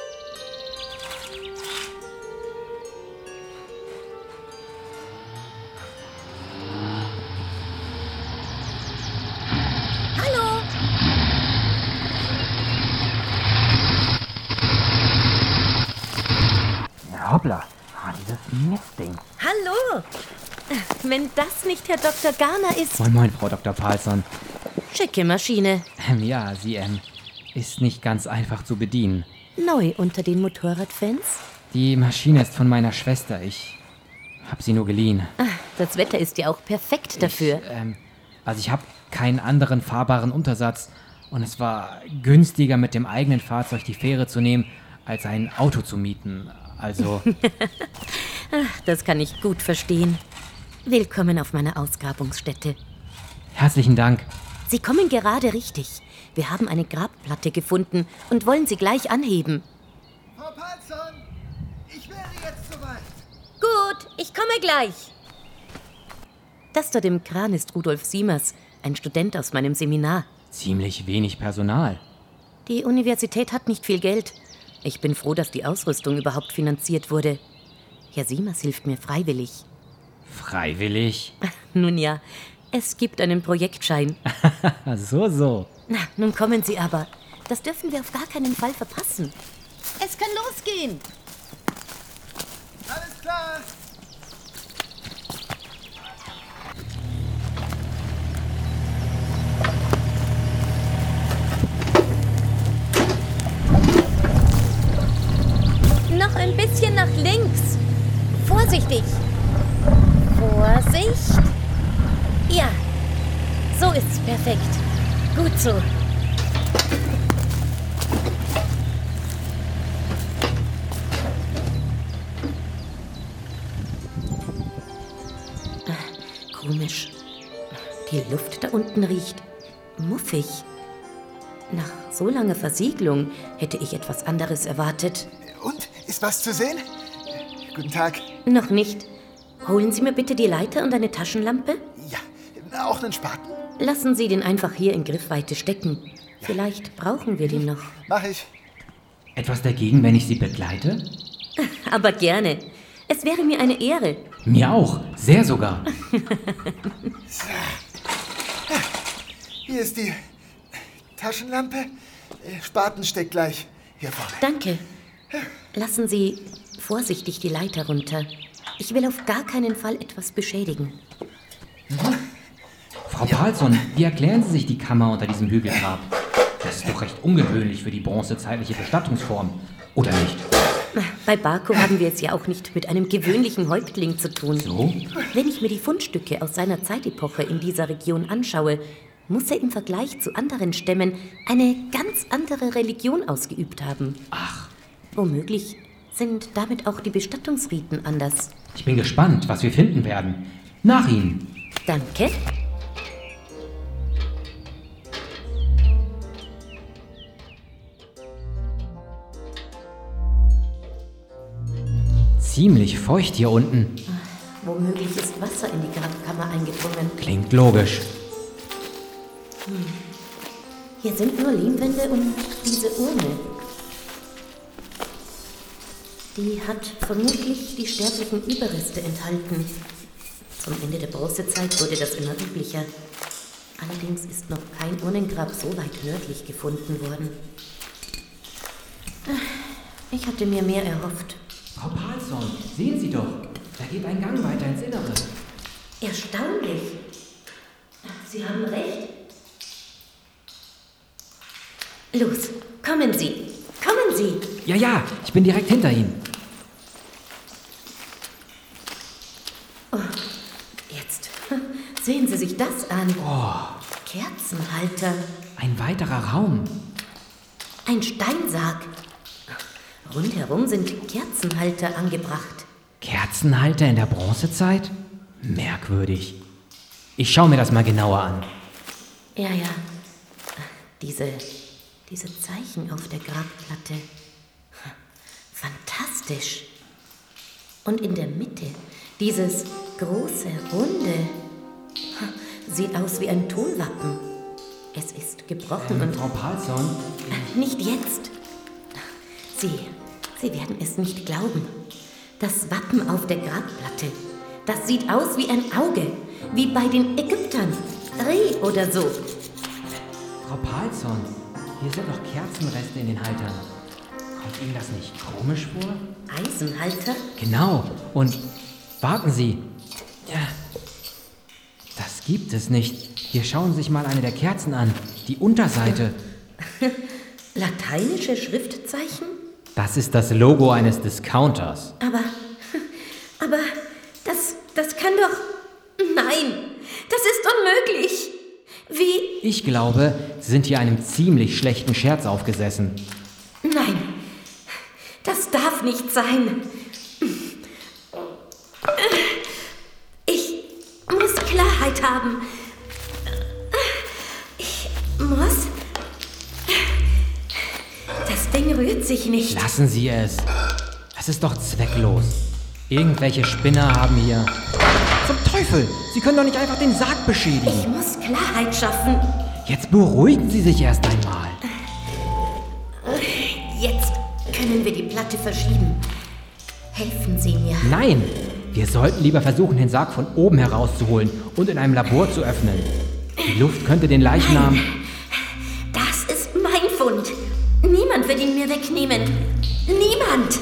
Speaker 14: Hallo!
Speaker 9: Na hoppla, ah, dieses Mistding.
Speaker 14: Hallo! Wenn das nicht Herr Doktor Garner ist...
Speaker 9: Moin moin, Frau Doktor Palsson.
Speaker 14: Schicke Maschine.
Speaker 9: Ähm, ja, sie, ähm, ist nicht ganz einfach zu bedienen.
Speaker 14: Neu unter den Motorradfans?
Speaker 9: Die Maschine ist von meiner Schwester. Ich hab sie nur geliehen.
Speaker 14: Ach, das Wetter ist ja auch perfekt dafür.
Speaker 9: Ich, ähm, also ich hab keinen anderen fahrbaren Untersatz. Und es war günstiger, mit dem eigenen Fahrzeug die Fähre zu nehmen, als ein Auto zu mieten. Also...
Speaker 14: Ach, das kann ich gut verstehen. Willkommen auf meiner Ausgrabungsstätte.
Speaker 9: Herzlichen Dank.
Speaker 14: Sie kommen gerade richtig. Wir haben eine Grabplatte gefunden und wollen sie gleich anheben.
Speaker 19: Frau Palsson, ich wäre jetzt soweit.
Speaker 14: Gut, ich komme gleich. Das dort im Kran ist Rudolf Siemers, ein Student aus meinem Seminar.
Speaker 9: Ziemlich wenig Personal.
Speaker 14: Die Universität hat nicht viel Geld. Ich bin froh, dass die Ausrüstung überhaupt finanziert wurde. Herr Siemers hilft mir freiwillig.
Speaker 9: Freiwillig?
Speaker 14: Nun ja, es gibt einen Projektschein.
Speaker 9: so, so.
Speaker 14: Na, nun kommen Sie aber. Das dürfen wir auf gar keinen Fall verpassen. Es kann losgehen.
Speaker 19: Alles klar.
Speaker 14: Noch ein bisschen nach links. Vorsichtig. Vorsicht. Ja, so ist's perfekt. Gut so. Ach, komisch. Die Luft da unten riecht muffig. Nach so langer Versiegelung hätte ich etwas anderes erwartet.
Speaker 19: Und? Ist was zu sehen? Guten Tag.
Speaker 14: Noch nicht. Holen Sie mir bitte die Leiter und eine Taschenlampe?
Speaker 19: Ja, auch einen Spaten?
Speaker 14: Lassen Sie den einfach hier in Griffweite stecken. Vielleicht brauchen wir den noch.
Speaker 19: Mach ich.
Speaker 9: Etwas dagegen, wenn ich Sie begleite?
Speaker 14: Aber gerne. Es wäre mir eine Ehre.
Speaker 9: Mir auch. Sehr sogar.
Speaker 19: So. Hier ist die Taschenlampe. Spaten steckt gleich. Hier vorne.
Speaker 20: Danke. Lassen Sie vorsichtig die Leiter runter. Ich will auf gar keinen Fall etwas beschädigen.
Speaker 9: Mhm. Frau Paulson, wie erklären Sie sich die Kammer unter diesem Hügelgrab? Das ist doch recht ungewöhnlich für die bronzezeitliche Bestattungsform, oder nicht?
Speaker 20: Bei Barko haben wir es ja auch nicht mit einem gewöhnlichen Häuptling zu tun.
Speaker 9: So?
Speaker 20: Wenn ich mir die Fundstücke aus seiner Zeitepoche in dieser Region anschaue, muss er im Vergleich zu anderen Stämmen eine ganz andere Religion ausgeübt haben.
Speaker 9: Ach.
Speaker 20: Womöglich sind damit auch die Bestattungsriten anders.
Speaker 9: Ich bin gespannt, was wir finden werden. Nach Ihnen.
Speaker 20: Danke.
Speaker 9: Ziemlich feucht hier unten.
Speaker 20: Womöglich ist Wasser in die Grabkammer eingedrungen.
Speaker 9: Klingt logisch.
Speaker 20: Hm. Hier sind nur Lehmwände und diese Urne. Die hat vermutlich die sterblichen Überreste enthalten. Zum Ende der Bronzezeit wurde das immer üblicher. Allerdings ist noch kein Urnengrab so weit nördlich gefunden worden. Ich hatte mir mehr erhofft.
Speaker 9: Frau Paulson, sehen Sie doch, da geht ein Gang weiter ins Innere.
Speaker 20: Erstaunlich. Sie haben recht. Los, kommen Sie, kommen Sie.
Speaker 9: Ja, ja, ich bin direkt hinter Ihnen.
Speaker 20: Oh, jetzt sehen Sie sich das an.
Speaker 9: Oh.
Speaker 20: Kerzenhalter.
Speaker 9: Ein weiterer Raum.
Speaker 20: Ein Steinsarg. Rundherum sind Kerzenhalter angebracht.
Speaker 9: Kerzenhalter in der Bronzezeit? Merkwürdig. Ich schaue mir das mal genauer an.
Speaker 20: Ja, ja. Diese, diese Zeichen auf der Grabplatte. Fantastisch. Und in der Mitte dieses große, runde. Sieht aus wie ein Tonwappen. Es ist gebrochen
Speaker 9: ähm,
Speaker 20: und...
Speaker 9: Frau Paulson?
Speaker 20: Nicht jetzt. Sie, Sie werden es nicht glauben. Das Wappen auf der Grabplatte, das sieht aus wie ein Auge, wie bei den Ägyptern. Reh oder so.
Speaker 9: Frau Paulson, hier sind noch Kerzenreste in den Haltern. Kommt Ihnen das nicht komisch vor?
Speaker 20: Eisenhalter?
Speaker 9: Genau. Und warten Sie. Ja. Das gibt es nicht. Hier schauen Sie sich mal eine der Kerzen an. Die Unterseite.
Speaker 20: Lateinische Schriftzeichen?
Speaker 9: Das ist das Logo eines Discounters.
Speaker 20: Aber, aber, das, das kann doch... Nein, das ist unmöglich. Wie...
Speaker 9: Ich glaube, Sie sind hier einem ziemlich schlechten Scherz aufgesessen.
Speaker 20: Nein, das darf nicht sein. Ich muss Klarheit haben. Ich muss... Das Ding rührt sich nicht.
Speaker 9: Lassen Sie es. Das ist doch zwecklos. Irgendwelche Spinner haben hier... Zum Teufel! Sie können doch nicht einfach den Sarg beschädigen.
Speaker 20: Ich muss Klarheit schaffen.
Speaker 9: Jetzt beruhigen Sie sich erst einmal.
Speaker 20: Jetzt können wir die Platte verschieben. Helfen Sie mir.
Speaker 9: Nein! Wir sollten lieber versuchen, den Sarg von oben herauszuholen und in einem Labor zu öffnen. Die Luft könnte den Leichnam...
Speaker 20: Nein. Das ist mein Fund. Niemand wird ihn mir wegnehmen. Niemand!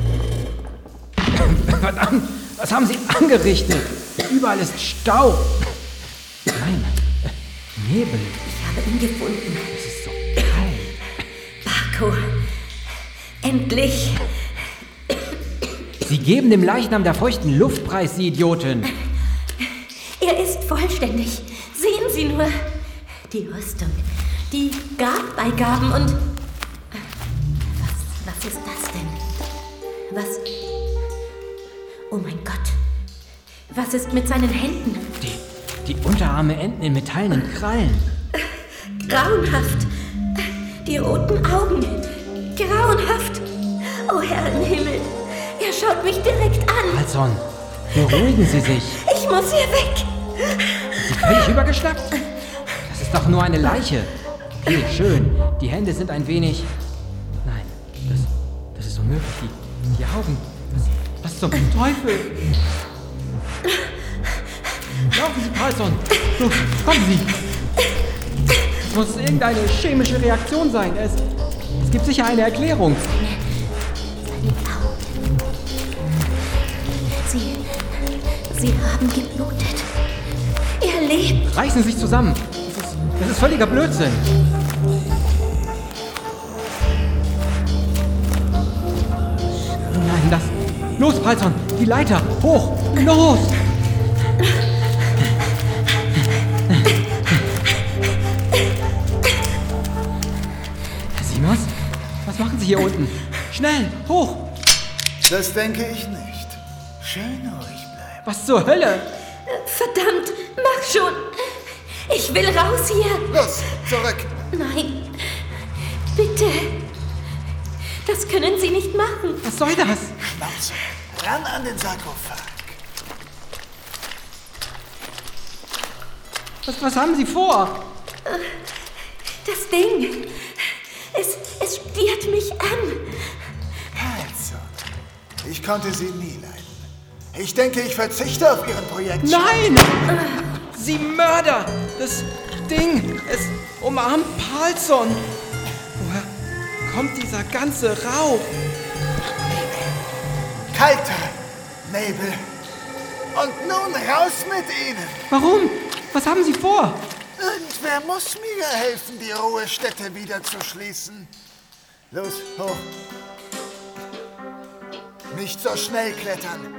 Speaker 9: Verdammt! Was haben Sie angerichtet? Überall ist Staub. Nein, Nebel.
Speaker 20: Ich habe ihn gefunden.
Speaker 9: Es ist so kalt.
Speaker 20: Barko. Endlich.
Speaker 9: Sie geben dem Leichnam der feuchten Luft preis, Sie Idiotin.
Speaker 20: Er ist vollständig. Sehen Sie nur. Die Rüstung, die Grabbeigaben und... Was, was ist das denn? Was... Oh mein Gott. Was ist mit seinen Händen?
Speaker 9: Die, die Unterarme enden in metallenen Krallen.
Speaker 20: Grauenhaft. Die roten Augen. Grauenhaft. Oh Herr im Himmel. Er schaut mich direkt an.
Speaker 9: Paulson, beruhigen Sie sich.
Speaker 20: Ich muss hier weg.
Speaker 9: Sie völlig übergeschnappt? Das ist doch nur eine Leiche. Okay, schön. Die Hände sind ein wenig... Nein, das, das ist unmöglich. Die, die Augen... Was, was zum Teufel? Laufen Sie, Paulson. Los, kommen Sie. muss irgendeine chemische Reaktion sein. Es, es gibt sicher eine Erklärung.
Speaker 20: Sie, Sie haben geblutet. Er lebt.
Speaker 9: Reißen Sie sich zusammen. Das ist, das ist völliger Blödsinn. Nein, das... Los, Palzon, die Leiter, hoch, los! Herr Simons, was machen Sie hier unten? Schnell, hoch!
Speaker 19: Das denke ich nicht. Schön ruhig bleiben.
Speaker 9: Was zur Hölle?
Speaker 20: Verdammt, mach schon! Ich will raus hier!
Speaker 19: Los, zurück!
Speaker 20: Nein, bitte! Das können Sie nicht machen!
Speaker 9: Was soll das?
Speaker 19: Schnauze! Ran an den Sarkophag!
Speaker 9: Was, was haben Sie vor?
Speaker 20: Das Ding! Es, es stiert mich an!
Speaker 19: Palzon, ich konnte Sie nie leiden. Ich denke, ich verzichte auf Ihren Projekt.
Speaker 9: Nein! Sie Mörder! Das Ding, es umarmt Palzon! Woher kommt dieser ganze Rauch?
Speaker 19: Kalter Nebel. Und nun raus mit Ihnen.
Speaker 9: Warum? Was haben Sie vor?
Speaker 19: Irgendwer muss mir helfen, die Ruhestätte wieder zu schließen. Los, hoch. Nicht so schnell klettern.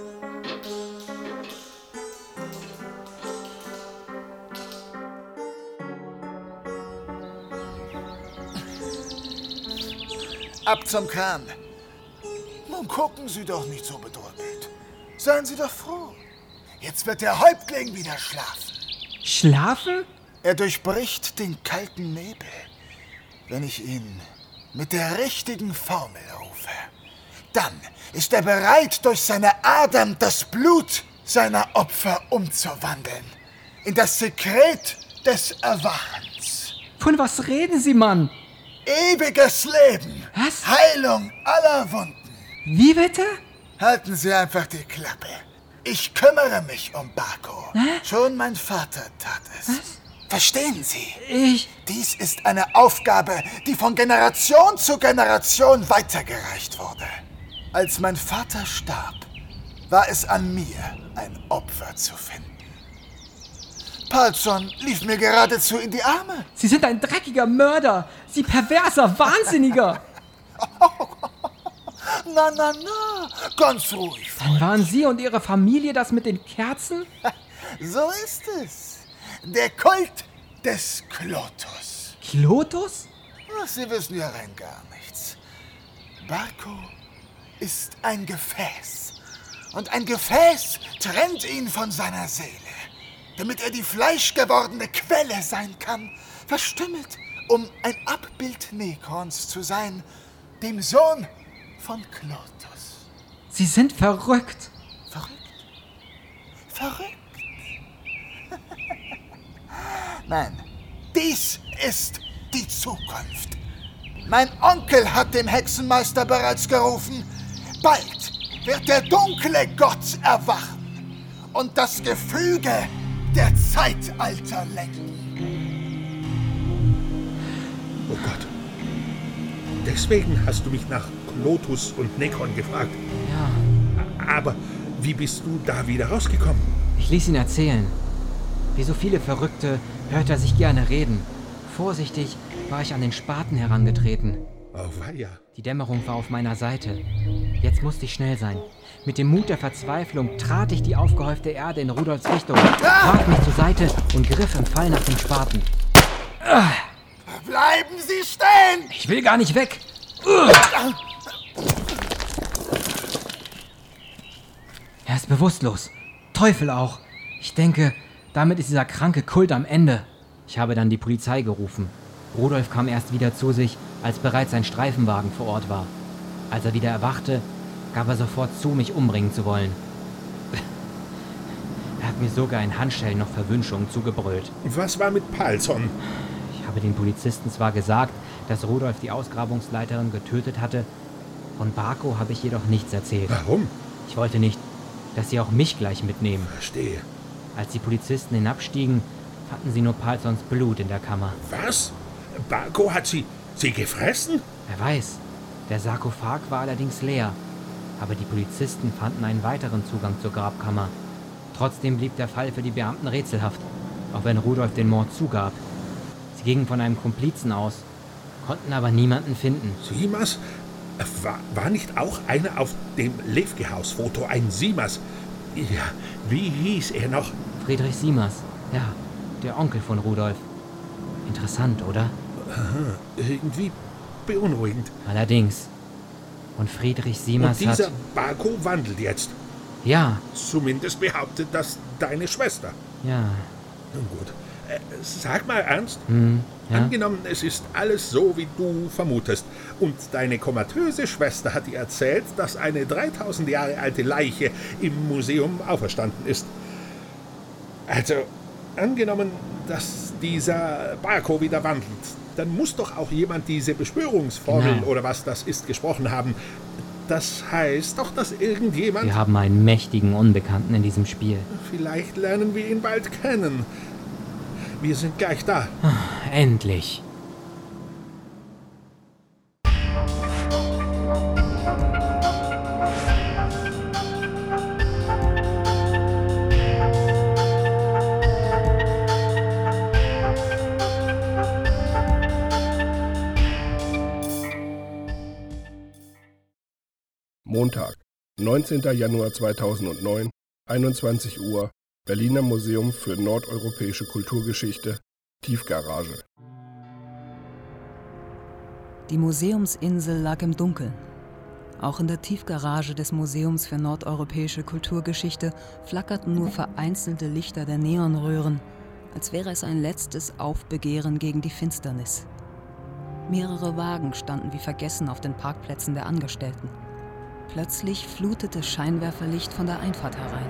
Speaker 19: Ab zum Kran. Nun gucken Sie doch nicht so bedrückt. Seien Sie doch froh. Jetzt wird der Häuptling wieder schlafen.
Speaker 9: Schlafen?
Speaker 19: Er durchbricht den kalten Nebel, wenn ich ihn mit der richtigen Formel rufe. Dann ist er bereit, durch seine Adern das Blut seiner Opfer umzuwandeln. In das Sekret des Erwachens.
Speaker 9: Von was reden Sie, Mann?
Speaker 19: Ewiges Leben.
Speaker 9: Was?
Speaker 19: Heilung aller Wunden.
Speaker 9: Wie bitte?
Speaker 19: Halten Sie einfach die Klappe. Ich kümmere mich um Barko.
Speaker 9: Hä?
Speaker 19: Schon mein Vater tat es.
Speaker 9: Was?
Speaker 19: Verstehen Sie?
Speaker 9: Ich...
Speaker 19: Dies ist eine Aufgabe, die von Generation zu Generation weitergereicht wurde. Als mein Vater starb, war es an mir, ein Opfer zu finden. Palzon lief mir geradezu in die Arme.
Speaker 9: Sie sind ein dreckiger Mörder. Sie perverser Wahnsinniger.
Speaker 19: Na, na, na, ganz ruhig.
Speaker 9: Dann waren Sie und Ihre Familie das mit den Kerzen?
Speaker 19: So ist es. Der Kult des Klotus.
Speaker 9: Klotus?
Speaker 19: Ach, Sie wissen ja rein gar nichts. Barko ist ein Gefäß. Und ein Gefäß trennt ihn von seiner Seele. Damit er die fleischgewordene Quelle sein kann, verstümmelt, um ein Abbild Nekrons zu sein, dem Sohn von Klotus.
Speaker 9: Sie sind verrückt.
Speaker 19: Verrückt? Verrückt? Nein, dies ist die Zukunft. Mein Onkel hat dem Hexenmeister bereits gerufen. Bald wird der dunkle Gott erwachen und das Gefüge der Zeitalter lenken.
Speaker 17: Oh Gott. Deswegen hast du mich nach Klotus und Nekron gefragt.
Speaker 9: Ja.
Speaker 17: Aber wie bist du da wieder rausgekommen?
Speaker 9: Ich ließ ihn erzählen. Wie so viele Verrückte hört er sich gerne reden. Vorsichtig war ich an den Spaten herangetreten.
Speaker 17: Oh weia.
Speaker 9: Die Dämmerung war auf meiner Seite. Jetzt musste ich schnell sein. Mit dem Mut der Verzweiflung trat ich die aufgehäufte Erde in Rudolfs Richtung, warf mich zur Seite und griff im Fall nach dem Spaten.
Speaker 19: Bleiben Sie stehen!
Speaker 9: Ich will gar nicht weg! Er ist bewusstlos. Teufel auch. Ich denke, damit ist dieser kranke Kult am Ende. Ich habe dann die Polizei gerufen. Rudolf kam erst wieder zu sich, als bereits ein Streifenwagen vor Ort war. Als er wieder erwachte, gab er sofort zu, mich umbringen zu wollen. Er hat mir sogar in Handschellen noch Verwünschungen zugebrüllt.
Speaker 17: Was war mit Palzon?
Speaker 9: Ich habe den Polizisten zwar gesagt, dass Rudolf die Ausgrabungsleiterin getötet hatte, von Barko habe ich jedoch nichts erzählt.
Speaker 17: Warum?
Speaker 9: Ich wollte nicht, dass sie auch mich gleich mitnehmen.
Speaker 17: Verstehe.
Speaker 9: Als die Polizisten hinabstiegen, hatten sie nur Palsons Blut in der Kammer.
Speaker 17: Was? Barko hat sie, sie gefressen?
Speaker 9: Wer weiß. Der Sarkophag war allerdings leer. Aber die Polizisten fanden einen weiteren Zugang zur Grabkammer. Trotzdem blieb der Fall für die Beamten rätselhaft, auch wenn Rudolf den Mord zugab. Sie gingen von einem Komplizen aus, konnten aber niemanden finden.
Speaker 17: Simas? War, war nicht auch einer auf dem Lewke-Haus-Foto ein Simas? Ja, wie hieß er noch?
Speaker 9: Friedrich Simas, ja, der Onkel von Rudolf. Interessant, oder?
Speaker 17: Aha, irgendwie beunruhigend.
Speaker 9: Allerdings. Und Friedrich Simas
Speaker 17: Und dieser
Speaker 9: hat...
Speaker 17: Barko wandelt jetzt.
Speaker 9: Ja.
Speaker 17: Zumindest behauptet das deine Schwester.
Speaker 9: Ja.
Speaker 17: Nun gut. Äh, sag mal ernst.
Speaker 9: Hm, ja?
Speaker 17: Angenommen, es ist alles so, wie du vermutest. Und deine komatöse Schwester hat dir erzählt, dass eine dreitausend Jahre alte Leiche im Museum auferstanden ist. Also, angenommen, dass dieser Barko wieder wandelt, dann muss doch auch jemand diese Beschwörungsformel
Speaker 9: Genau.
Speaker 17: oder was das ist gesprochen haben. Das heißt doch, dass irgendjemand...
Speaker 9: Wir haben einen mächtigen Unbekannten in diesem Spiel.
Speaker 17: Vielleicht lernen wir ihn bald kennen. Wir sind gleich da.
Speaker 9: Endlich.
Speaker 1: Montag, neunzehnter Januar zweitausendneun, einundzwanzig Uhr, Berliner Museum für nordeuropäische Kulturgeschichte, Tiefgarage.
Speaker 8: Die Museumsinsel lag im Dunkeln. Auch in der Tiefgarage des Museums für nordeuropäische Kulturgeschichte flackerten nur vereinzelte Lichter der Neonröhren, als wäre es ein letztes Aufbegehren gegen die Finsternis. Mehrere Wagen standen wie vergessen auf den Parkplätzen der Angestellten. Plötzlich flutete Scheinwerferlicht von der Einfahrt herein.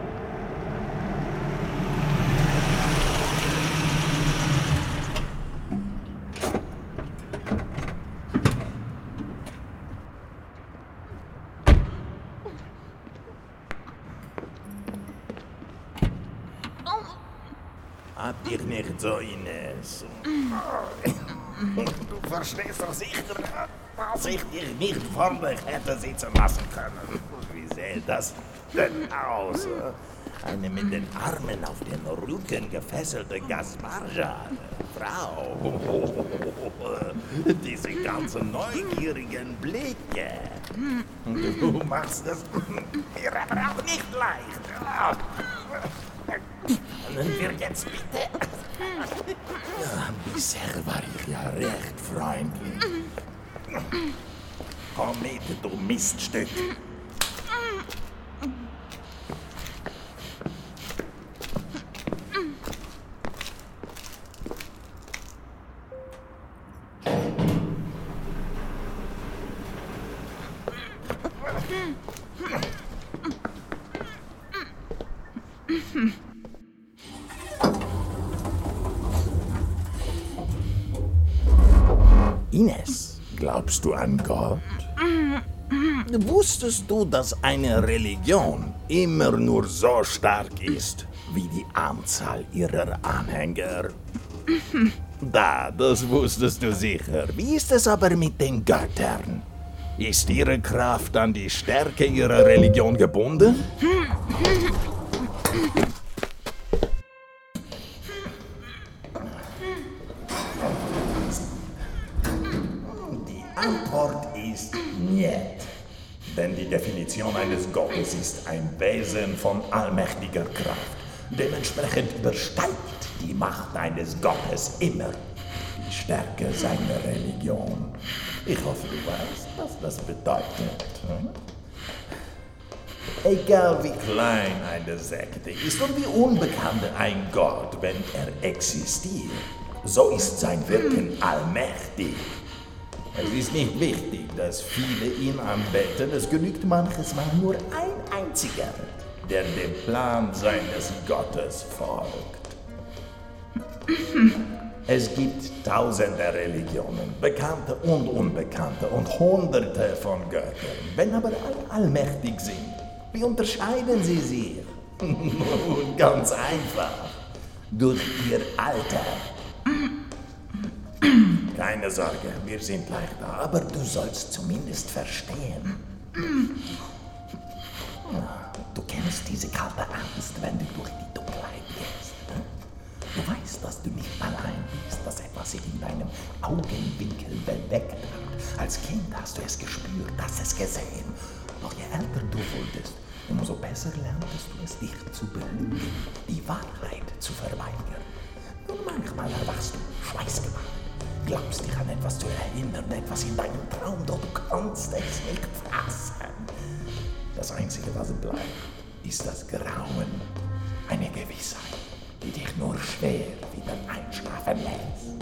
Speaker 7: Hab dich nicht so, Ines. Du verstehst doch sicher, dass ich dich nicht vor mich hätte sitzen lassen können. Wie sähe das denn aus? Eine mit den Armen auf den Rücken gefesselte Gasparja. Frau. Diese ganzen neugierigen Blicke. Du machst es mir aber auch nicht leicht. Können wir jetzt bitte? Ja, bisher war ich ja recht freundlich. Komm mit, du Miststück. Ines, glaubst du an Gott? Wusstest du, dass eine Religion immer nur so stark ist, wie die Anzahl ihrer Anhänger? Da, das wusstest du sicher. Wie ist es aber mit den Göttern? Ist ihre Kraft an die Stärke ihrer Religion gebunden? Die Antwort ist nicht. Denn die Definition eines Gottes ist ein Wesen von allmächtiger Kraft. Dementsprechend übersteigt die Macht eines Gottes immer die Stärke seiner Religion. Ich hoffe, du weißt, was das bedeutet. Hm? Egal wie klein eine Sekte ist und wie unbekannt ein Gott, wenn er existiert, so ist sein Wirken allmächtig. Es ist nicht wichtig, dass viele ihn anbeten, es genügt manches Mal nur ein einziger, der dem Plan seines Gottes folgt. Es gibt tausende Religionen, bekannte und unbekannte und hunderte von Göttern. Wenn aber alle allmächtig sind, wie unterscheiden sie sich? Ganz einfach. durch ihr Alter. Keine Sorge, wir sind gleich da, aber du sollst zumindest verstehen. Du kennst diese kalte Angst, wenn du durch die Dunkelheit gehst. Du weißt, dass du nicht allein bist, dass etwas sich in deinem Augenwinkel bewegt hat. Als Kind hast du es gespürt, hast es gesehen. Doch je älter du wurdest, umso besser lerntest du es, dich zu belügen, die Wahrheit zu verweigern. Nur manchmal erwachst du schweißgebadet, glaubst dich an etwas zu erinnern, etwas in deinem Traum, doch du kannst es nicht fassen. Das Einzige, was bleibt, ist das Grauen, eine Gewissheit, die dich nur schwer wieder einschlafen lässt.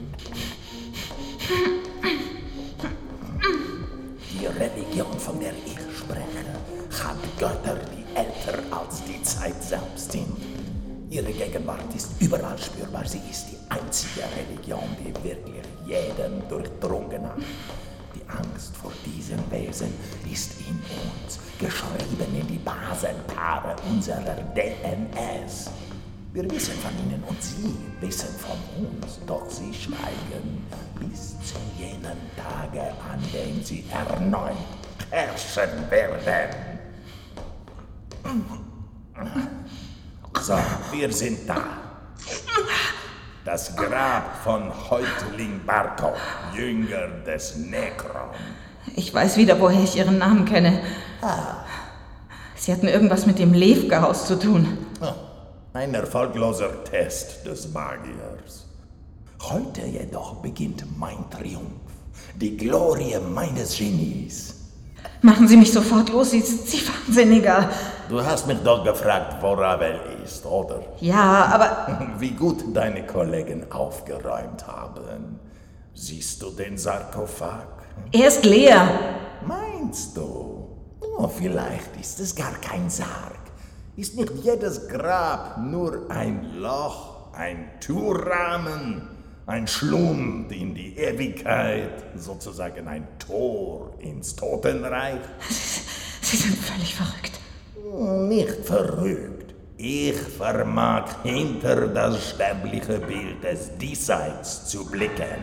Speaker 7: Die Religion, von der ich spreche, hat Götter, die älter als die Zeit selbst sind. Ihre Gegenwart ist überall spürbar. Sie ist die einzige Religion, die wirklich jeden durchdrungen hat. Die Angst vor diesen Wesen ist in uns, geschrieben in die Basenpaare unserer D N S. Wir wissen von ihnen und sie wissen von uns, doch sie schweigen bis zu jenen Tage, an denen sie erneut herrschen werden. So, wir sind da. Das Grab von Häuptling Barkow, Jünger des Necron.
Speaker 15: Ich weiß wieder, woher ich Ihren Namen kenne.
Speaker 7: Ah.
Speaker 15: Sie hatten irgendwas mit dem Levka-Haus zu tun.
Speaker 7: Oh, ein erfolgloser Test des Magiers. Heute jedoch beginnt mein Triumph, die Glorie meines Genies.
Speaker 15: Machen Sie mich sofort los, Sie, Sie Wahnsinniger.
Speaker 7: Du hast mich doch gefragt, wo Ravel ist, oder?
Speaker 15: Ja, aber...
Speaker 7: Wie gut deine Kollegen aufgeräumt haben. Siehst du den Sarkophag?
Speaker 15: Er ist leer.
Speaker 7: Meinst du? Oh, vielleicht ist es gar kein Sarg. Ist nicht jedes Grab nur ein Loch, ein Türrahmen, ein Schlund in die Ewigkeit, sozusagen ein Tor ins Totenreich?
Speaker 15: Sie sind völlig verrückt.
Speaker 7: Nicht verrückt. Ich vermag hinter das sterbliche Bild des Diesseits zu blicken.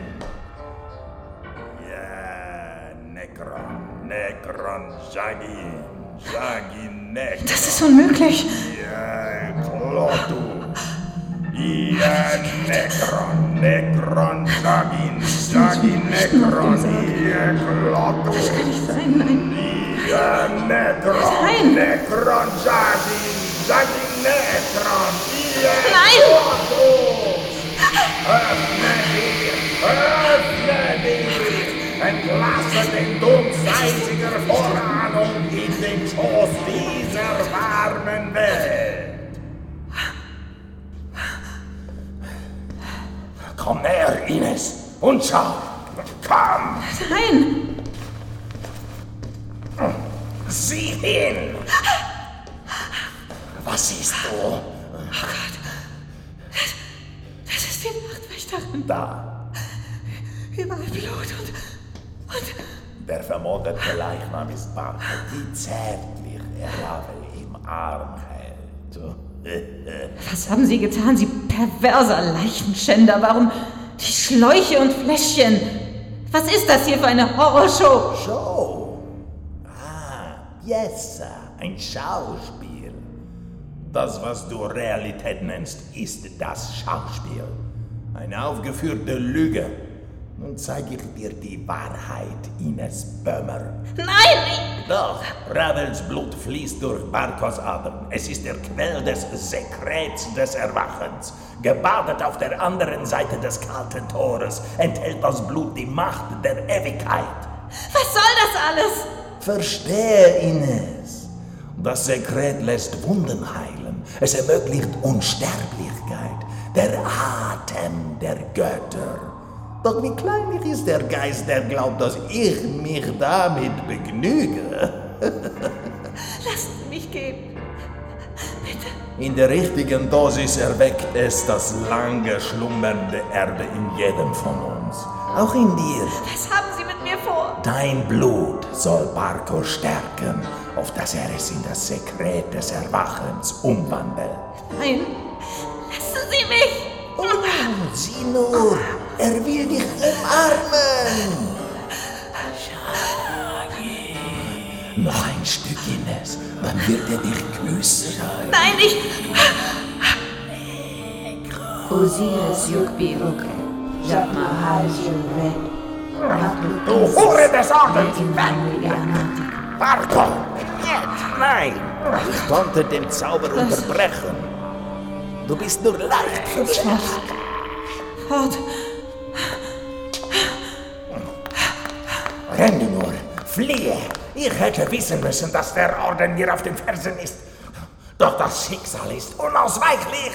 Speaker 7: Ja, Necron, Necron, Jagin, Jagin, Necron.
Speaker 15: Das ist unmöglich.
Speaker 7: Ja, Clotu. Ja, Necron, Necron, Jagin, Jagin, Necron, ja, Clotu.
Speaker 15: Das kann nicht sein, nein.
Speaker 7: Ja, Necron,
Speaker 15: Nein.
Speaker 7: Necron, Jagin, Jagin, Necron, ja,
Speaker 15: Nein.
Speaker 7: Clotu. Öffne dich, öffne dich, entlasse den dummseitiger Vorahnung in den Schoß dieser warmen Welt. Komm näher, Ines, und schau. Komm.
Speaker 15: Nein.
Speaker 7: Sieh hin. Was siehst du?
Speaker 15: Oh Gott. Das, das ist die Nachtwächterin.
Speaker 7: Da.
Speaker 15: Überall Blut und... und...
Speaker 7: Der vermoderte Leichnam ist Barkow, wie zärtlich er Ravel im Arm hält.
Speaker 15: Was haben Sie getan, Sie perverser Leichenschänder? Warum die Schläuche und Fläschchen? Was ist das hier für eine Horrorshow?
Speaker 7: Show? Ah, yes, ein Schauspiel. Das, was du Realität nennst, ist das Schauspiel. Eine aufgeführte Lüge. Nun zeige ich dir die Wahrheit, Ines Böhmer.
Speaker 15: Nein!
Speaker 7: Doch, Ravels Blut fließt durch Barkows Adern. Es ist der Quell des Sekrets des Erwachens. Gebadet auf der anderen Seite des kalten Tores enthält das Blut die Macht der Ewigkeit.
Speaker 15: Was soll das alles?
Speaker 7: Verstehe, Ines. Das Sekret lässt Wunden heilen. Es ermöglicht Unsterblichkeit. Der Atem der Götter. Doch wie kleinlich ist der Geist, der glaubt, dass ich mich damit begnüge.
Speaker 15: Lassen Sie mich gehen. Bitte.
Speaker 7: In der richtigen Dosis erweckt es das lange schlummernde Erbe in jedem von uns. Auch in dir.
Speaker 15: Was haben Sie mit mir vor?
Speaker 7: Dein Blut soll Barkow stärken, auf dass er es in das Sekret des Erwachens umwandelt.
Speaker 15: Nein. Lassen
Speaker 20: Sie mich!
Speaker 7: Oh, sieh nur, er will dich umarmen. Noch ein Stück, Ines, dann wird er dich küssen.
Speaker 20: Nein, ich...
Speaker 21: Osiris Yukbi-Ruke, Jabmahal-Red.
Speaker 7: Du Hure des Ordens! Barko! Jetzt! Nein! Ich konnte den Zauber unterbrechen. Du bist nur leicht verletzt.
Speaker 21: Fort!
Speaker 7: Renne nur! Fliehe! Ich hätte wissen müssen, dass der Orden mir auf den Fersen ist. Doch das Schicksal ist unausweichlich.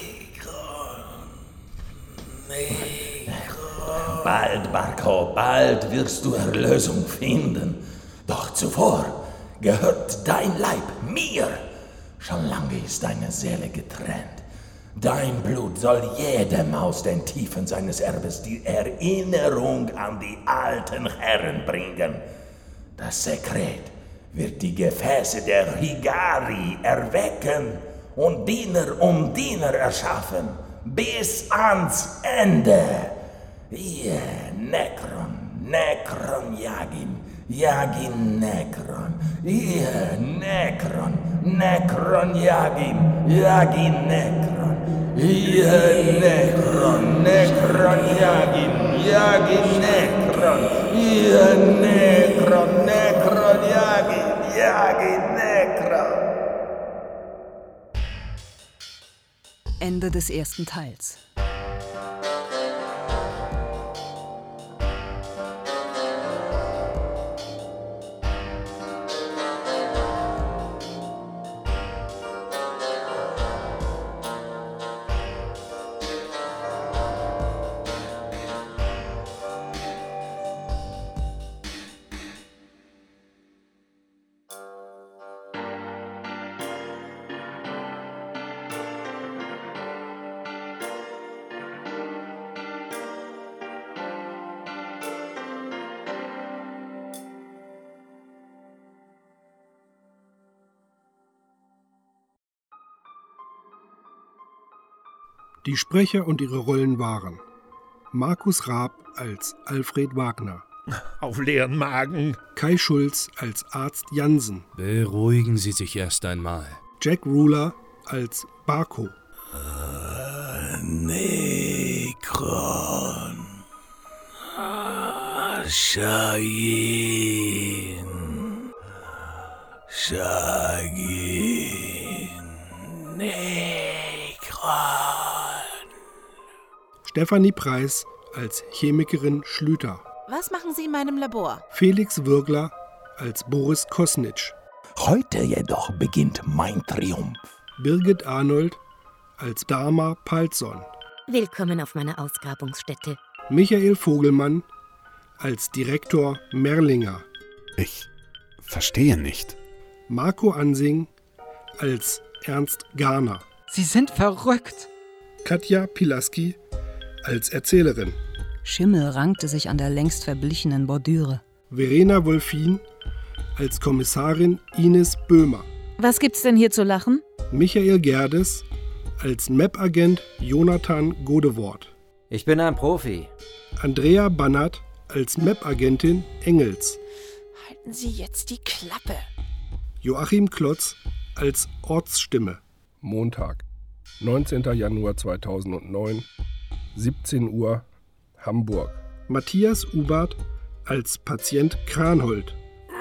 Speaker 7: Bald, Barko, bald wirst du Erlösung finden. Doch zuvor gehört dein Leib mir. Schon lange ist deine Seele getrennt. Dein Blut soll jedem aus den Tiefen seines Erbes die Erinnerung an die alten Herren bringen. Das Sekret wird die Gefäße der Higari erwecken und Diener um Diener erschaffen, bis ans Ende. Ihr Nekron, Nekron Yagin, Yagin Nekron, ihr Nekron, Nekron Yagin, Yagin Nekron, ihr Nekron, Nekron Yagin, Yagin Nekron, ihr Nekron, Nekron Yagin, Yagin Nekron.
Speaker 8: Ende des ersten Teils.
Speaker 1: Die Sprecher und ihre Rollen waren Markus Raab als Alfred Wagner.
Speaker 17: Auf leeren Magen.
Speaker 1: Kai Schulz als Arzt Jansen.
Speaker 11: Beruhigen Sie sich erst einmal.
Speaker 1: Jack Ruler als Barko.
Speaker 7: Nekron. Shagin. Shagin. Nekron.
Speaker 1: Stefanie Preis als Chemikerin Schlüter.
Speaker 3: Was machen Sie in meinem Labor?
Speaker 1: Felix Würgler als Boris Kosnitsch.
Speaker 7: Heute jedoch beginnt mein Triumph.
Speaker 1: Birgit Arnold als Dharma Palzon.
Speaker 20: Willkommen auf meiner Ausgrabungsstätte.
Speaker 1: Michael Vogelmann als Direktor Merlinger.
Speaker 16: Ich verstehe nicht.
Speaker 1: Marco Ansing als Ernst Garner.
Speaker 9: Sie sind verrückt.
Speaker 1: Katja Pilaski als Erzählerin.
Speaker 8: Schimmel rankte sich an der längst verblichenen Bordüre.
Speaker 1: Verena Wolfin als Kommissarin Ines Böhmer.
Speaker 15: Was gibt's denn hier zu lachen?
Speaker 1: Michael Gerdes als M A P-Agent Jonathan Godewort.
Speaker 5: Ich bin ein Profi.
Speaker 1: Andrea Bannert als M A P-Agentin Engels.
Speaker 3: Halten Sie jetzt die Klappe.
Speaker 1: Joachim Klotz als Ortsstimme. Montag, neunzehnter Januar zweitausendneun, siebzehn Uhr, Hamburg. Matthias Ubert als Patient Kranhold.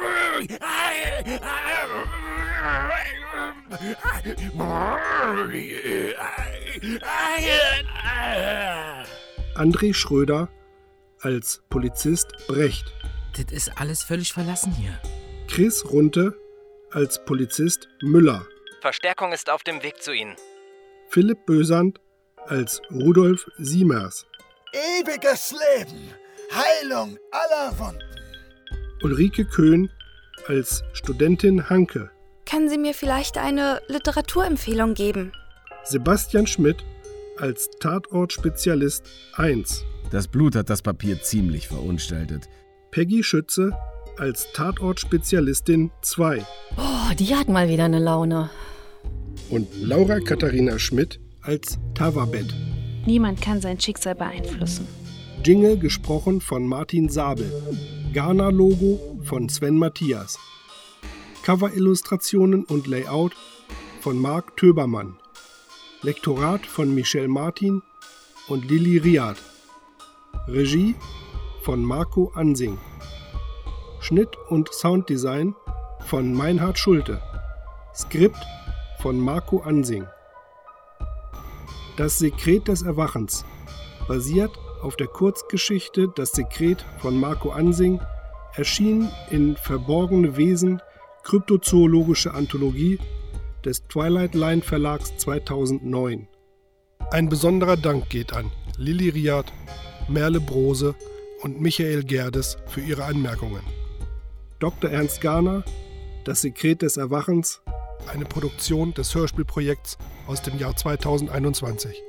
Speaker 1: André Schröder als Polizist Brecht.
Speaker 18: Das ist alles völlig verlassen hier.
Speaker 1: Chris Runte als Polizist Müller.
Speaker 22: Verstärkung ist auf dem Weg zu Ihnen.
Speaker 1: Philipp Bösand als Rudolf Siemers.
Speaker 19: Ewiges Leben, Heilung aller Wunden.
Speaker 1: Ulrike Köhn als Studentin Hanke.
Speaker 10: Können Sie mir vielleicht eine Literaturempfehlung geben?
Speaker 1: Sebastian Schmidt als Tatortspezialist eins.
Speaker 13: Das Blut hat das Papier ziemlich verunstaltet.
Speaker 1: Peggy Schütze als Tatortspezialistin zwei.
Speaker 14: Oh, die hat mal wieder eine Laune.
Speaker 1: Und Laura Katharina Schmidt als Tavabet.
Speaker 12: Niemand kann sein Schicksal beeinflussen.
Speaker 1: Jingle gesprochen von Martin Sabel. Ghana-Logo von Sven Matthias. Cover-Illustrationen und Layout von Marc Töbermann. Lektorat von Michel Martin und Lili Riad. Regie von Marco Ansing. Schnitt und Sounddesign von Meinhard Schulte. Skript von Marco Ansing. Das Sekret des Erwachens basiert auf der Kurzgeschichte Das Sekret von Marco Ansing, erschien in Verborgene Wesen, kryptozoologische Anthologie des Twilight Line Verlags zweitausendneun. Ein besonderer Dank geht an Lili Riad, Merle Brose und Michael Gerdes für ihre Anmerkungen. Doktor Ernst Garner, Das Sekret des Erwachens, eine Produktion des Hörspielprojekts aus dem Jahr zweitausendeinundzwanzig.